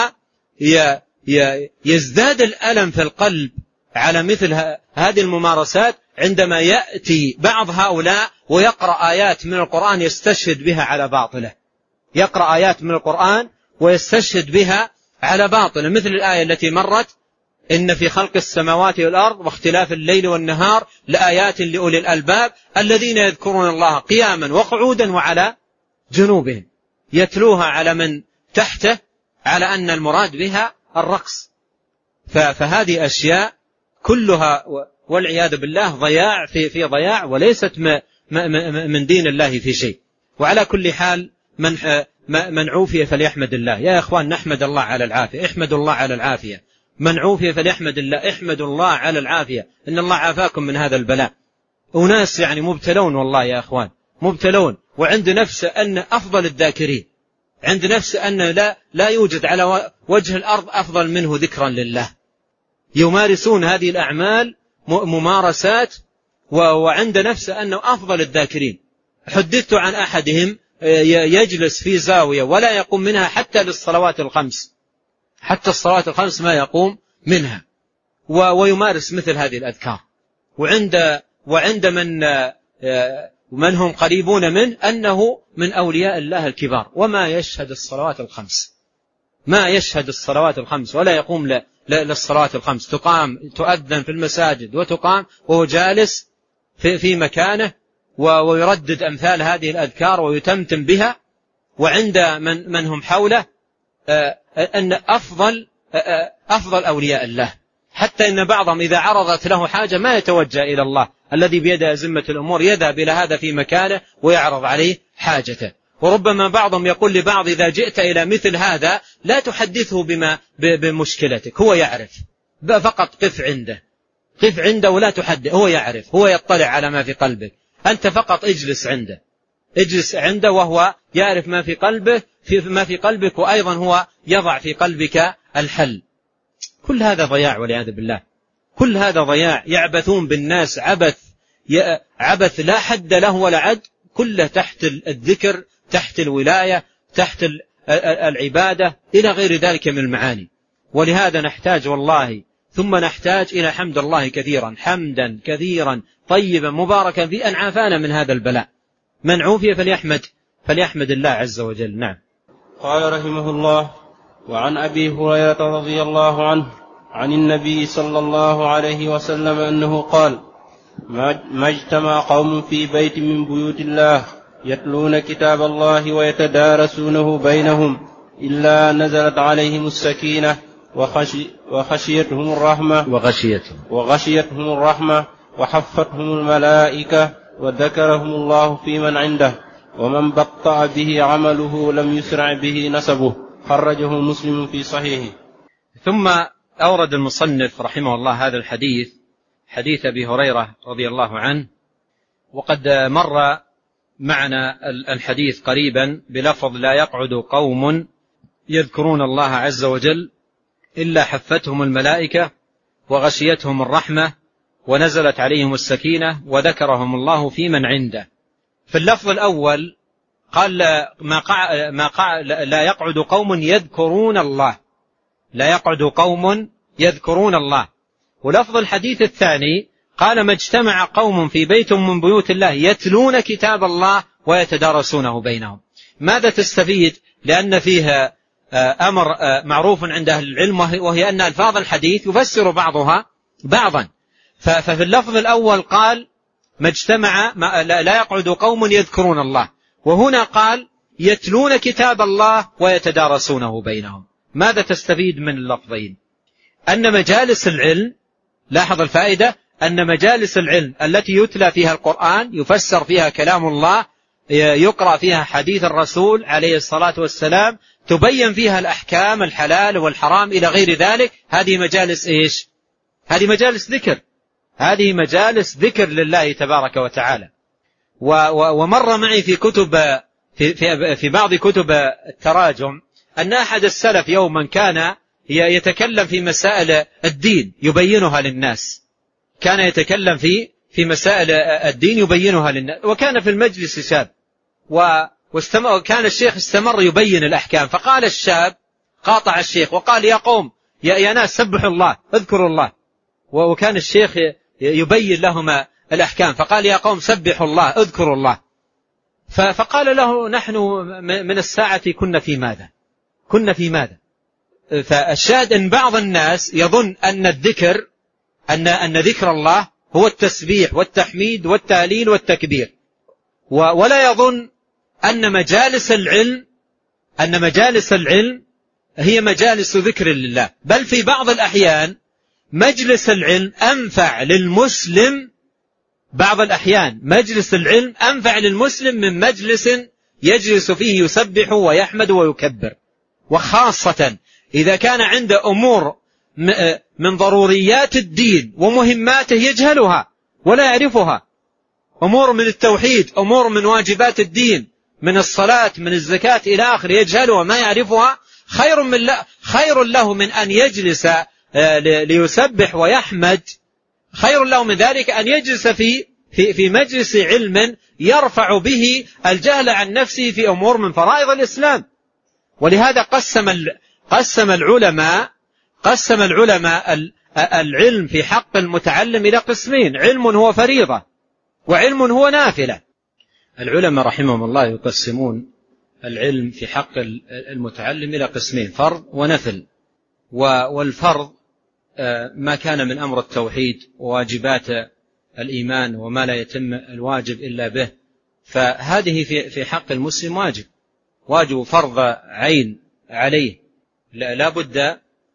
يزداد الألم في القلب على مثل هذه الممارسات عندما يأتي بعض هؤلاء ويقرأ آيات من القرآن يستشهد بها على باطله، يقرأ آيات من القرآن ويستشهد بها على باطله، مثل الآية التي مرت: إن في خلق السماوات والأرض واختلاف الليل والنهار لآيات لأولي الألباب الذين يذكرون الله قياما وقعودا وعلى جنوبهم. يتلوها على من تحته على أن المراد بها الرقص. فهذه أشياء كلها والعياذ بالله ضياع في ضياع، وليست من دين الله في شيء. وعلى كل حال من عوفي فليحمد الله. يا إخوان نحمد الله على العافية، احمدوا الله على العافية. من عوفي فليحمد الله، احمدوا الله على العافية، إن الله عافاكم من هذا البلاء. وناس يعني مبتلون والله يا إخوان، مبتلون، وعند نفسه أن أفضل الذاكرين، عند نفسه أن لا يوجد على وجه الأرض أفضل منه ذكرا لله. يمارسون هذه الأعمال ممارسات وعند نفسه أنه أفضل الذاكرين. حدثت عن أحدهم يجلس في زاوية ولا يقوم منها حتى للصلوات الخمس، حتى الصلوات الخمس ما يقوم منها، ويمارس مثل هذه الأذكار. وعند من هم قريبون منه أنه من أولياء الله الكبار، وما يشهد الصلوات الخمس، ما يشهد الصلوات الخمس ولا يقوم للصلوات الخمس. تؤذن في المساجد وتقام وهو جالس في مكانه ويردد أمثال هذه الأذكار ويتمتم بها. وعند من هم حوله أن أفضل أولياء الله، حتى إن بعضهم إذا عرضت له حاجة ما يتوجه إلى الله الذي بيده أزمة الأمور، يذهب إلى هذا في مكانه ويعرض عليه حاجته. وربما بعضهم يقول لبعض: إذا جئت إلى مثل هذا لا تحدثه بمشكلتك، هو يعرف، فقط قف عنده. قف عنده ولا تحدث، هو يعرف، هو يطلع على ما في قلبك، أنت فقط اجلس عنده وهو يعرف ما في قلبه ما في قلبك، وأيضا هو يضع في قلبك الحل. كل هذا ضياع والعياذ بالله، كل هذا ضياع، يعبثون بالناس عبث لا حد له ولا عد، كله تحت الذكر، تحت الولاية، تحت العبادة، إلى غير ذلك من المعاني. ولهذا نحتاج والله ثم نحتاج إلى حمد الله كثيرا، حمدا كثيرا طيبا مباركا في أن عافانا من هذا البلاء. من عوفي فليحمد الله عز وجل. نعم. قال رحمه الله: وعن أبي هريرة رضي الله عنه عن النبي صلى الله عليه وسلم أنه قال: ما اجتمع قوم في بيت من بيوت الله يتلون كتاب الله ويتدارسونه بينهم إلا نزلت عليهم السكينة وغشيتهم الرحمة وحفتهم الملائكة وذكرهم الله في من عنده، ومن بطأ به عمله لم يسرع به نسبه. خرجه مسلم في صحيحه. ثم أورد المصنف رحمه الله هذا الحديث، حديث أبي هريرة رضي الله عنه، وقد مر معنا الحديث قريبا بلفظ: لا يقعد قوم يذكرون الله عز وجل إلا حفتهم الملائكة وغشيتهم الرحمة ونزلت عليهم السكينة وذكرهم الله في من عنده. في اللفظ الأول قال: لا يقعد قوم يذكرون الله، لا يقعد قوم يذكرون الله. ولفظ الحديث الثاني قال: ما اجتمع قوم في بيت من بيوت الله يتلون كتاب الله ويتدارسونه بينهم. ماذا تستفيد؟ لأن فيها أمر معروف عند أهل العلم، وهي أن ألفاظ الحديث يفسر بعضها بعضا. ففي اللفظ الأول قال: ما اجتمع لا يقعد قوم يذكرون الله، وهنا قال: يتلون كتاب الله ويتدارسونه بينهم. ماذا تستفيد من اللفظين؟ أن مجالس العلم، لاحظ الفائدة، أن مجالس العلم التي يتلى فيها القرآن، يفسر فيها كلام الله، يقرأ فيها حديث الرسول عليه الصلاة والسلام، تبين فيها الأحكام، الحلال والحرام إلى غير ذلك، هذه مجالس إيش؟ هذه مجالس ذكر، هذه مجالس ذكر لله تبارك وتعالى. ومر معي في بعض كتب التراجم أن أحد السلف يوما كان يتكلم في مسائل الدين يبينها للناس، كان يتكلم في مسائل الدين يبينها للناس، وكان في المجلس شاب، وكان الشيخ استمر يبين الأحكام، فقال الشاب، قاطع الشيخ وقال: يا قوم، يا ناس، سبحوا الله، اذكروا الله. وكان الشيخ يبين لهم الأحكام، فقال: يا قوم، سبحوا الله، اذكروا الله. فقال له: نحن من الساعة كنا في ماذا؟ فالشاهد أن بعض الناس يظن أن الذكر، أن ذكر الله هو التسبيح والتحميد والتهليل والتكبير، ولا يظن أن مجالس العلم هي مجالس ذكر لله، بل في بعض الأحيان مجلس العلم أنفع للمسلم، بعض الأحيان مجلس العلم أنفع للمسلم من مجلس يجلس فيه يسبح ويحمد ويكبر، وخاصة إذا كان عنده أمور من ضروريات الدين ومهماته يجهلها ولا يعرفها، أمور من التوحيد، أمور من واجبات الدين، من الصلاة، من الزكاة إلى آخر، يجهلها ما يعرفها، خير له من أن يجلس ليسبح ويحمد، خير له من ذلك أن يجلس في مجلس علم يرفع به الجهل عن نفسه في أمور من فرائض الإسلام. ولهذا قسم العلماء العلم في حق المتعلم إلى قسمين: علم هو فريضة وعلم هو نافلة. العلماء رحمهم الله يقسمون العلم في حق المتعلم إلى قسمين: فرض ونفل. والفرض ما كان من أمر التوحيد وواجبات الإيمان وما لا يتم الواجب إلا به، فهذه في حق المسلم واجب فرض عين عليه، لا بد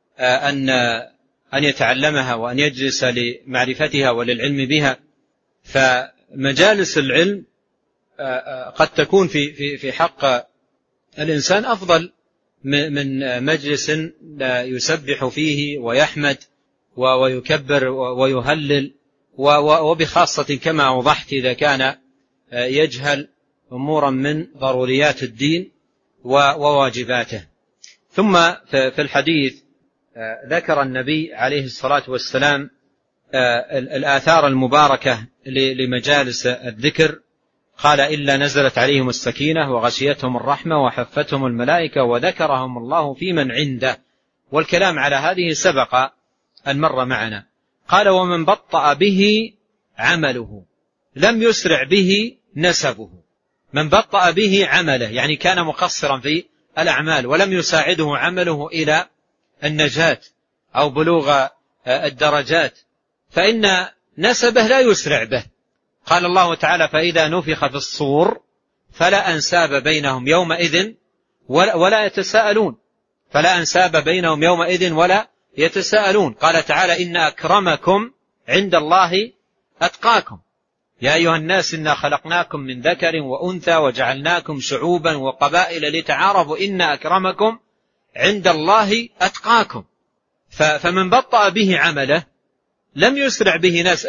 أن يتعلمها وأن يجلس لمعرفتها وللعلم بها. فمجالس العلم قد تكون في حق الإنسان أفضل من مجلس لا يسبح فيه ويحمد ويكبر ويهلل، وبخاصة كما أوضحت إذا كان يجهل أمورا من ضروريات الدين وواجباته. ثم في الحديث ذكر النبي عليه الصلاة والسلام الآثار المباركة لمجالس الذكر، قال إلا نزلت عليهم السكينة وغشيتهم الرحمة وحفتهم الملائكة وذكرهم الله في من عنده. والكلام على هذه سبق أن مر معنا. قال ومن بطأ به عمله لم يسرع به نسبه. من بطأ به عمله يعني كان مقصرا في الأعمال ولم يساعده عمله إلى النجاة أو بلوغ الدرجات، فإن نسبه لا يسرع به. قال الله تعالى فإذا نفخ في الصور فلا أنساب بينهم يومئذ ولا يتساءلون. فلا أنساب بينهم يومئذ ولا يتساءلون. قال تعالى إن أكرمكم عند الله أتقاكم يا أيها الناس إنا خلقناكم من ذكر وأنثى وجعلناكم شعوبا وقبائل لتعارفوا إن أكرمكم عند الله أتقاكم. فمن بطأ به عمله لم يسرع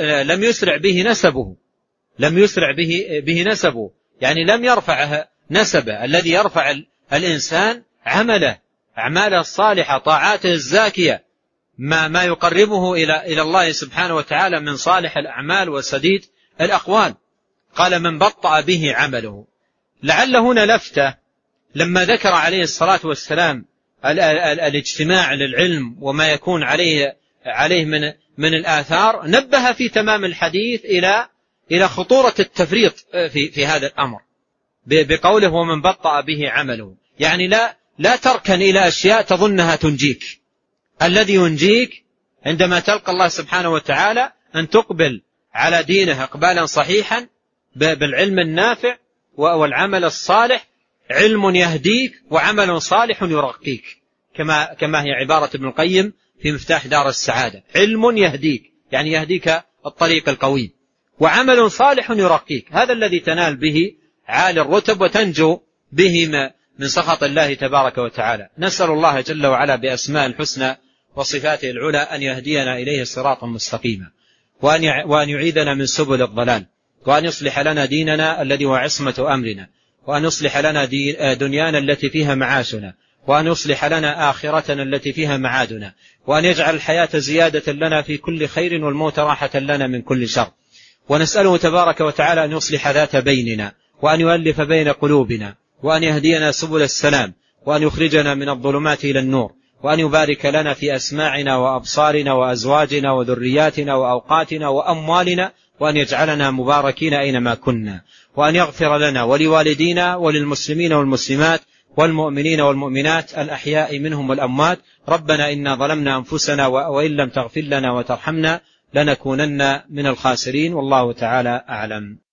به نسبه يعني لم يرفعه نسبه. الذي يرفع الإنسان عمله، أعماله الصالحة، طاعاته الزاكية، ما يقربه إلى الله سبحانه وتعالى من صالح الأعمال وسديد الأقوال. قال من بطأ به عمله. لعل هنا لفتة لما ذكر عليه الصلاة والسلام الاجتماع للعلم وما يكون عليه من الآثار، نبه في تمام الحديث إلى خطورة التفريط في هذا الأمر بقوله ومن بطأ به عمله، يعني لا تركن إلى أشياء تظنها تنجيك. الذي ينجيك عندما تلقى الله سبحانه وتعالى أن تقبل على دينه إقبالا صحيحا بالعلم النافع والعمل الصالح. علم يهديك وعمل صالح يرقيك، كما هي عبارة ابن القيم في مفتاح دار السعادة. علم يهديك يعني يهديك الطريق القويم، وعمل صالح يرقيك، هذا الذي تنال به عالي الرتب وتنجو به من سخط الله تبارك وتعالى. نسأل الله جل وعلا بأسماء الحسنى وصفاته العلى أن يهدينا إليه صراطا مستقيما، وأن يعيذنا من سبل الضلال، وأن يصلح لنا ديننا الذي هو عصمة أمرنا، وأن يصلح لنا دنيانا التي فيها معاشنا، وأن يصلح لنا آخرتنا التي فيها معادنا، وأن يجعل الحياة زيادة لنا في كل خير والموت راحة لنا من كل شر. ونسأله تبارك وتعالى أن يصلح ذات بيننا، وأن يؤلف بين قلوبنا، وأن يهدينا سبل السلام، وأن يخرجنا من الظلمات إلى النور، وأن يبارك لنا في أسماعنا وأبصارنا وأزواجنا وذرياتنا وأوقاتنا وأموالنا، وأن يجعلنا مباركين أينما كنا، وأن يغفر لنا ولوالدينا وللمسلمين والمسلمات والمؤمنين والمؤمنات الأحياء منهم والأموات. ربنا إنا ظلمنا أنفسنا وإن لم تغفر لنا وترحمنا لنكونن من الخاسرين. والله تعالى أعلم.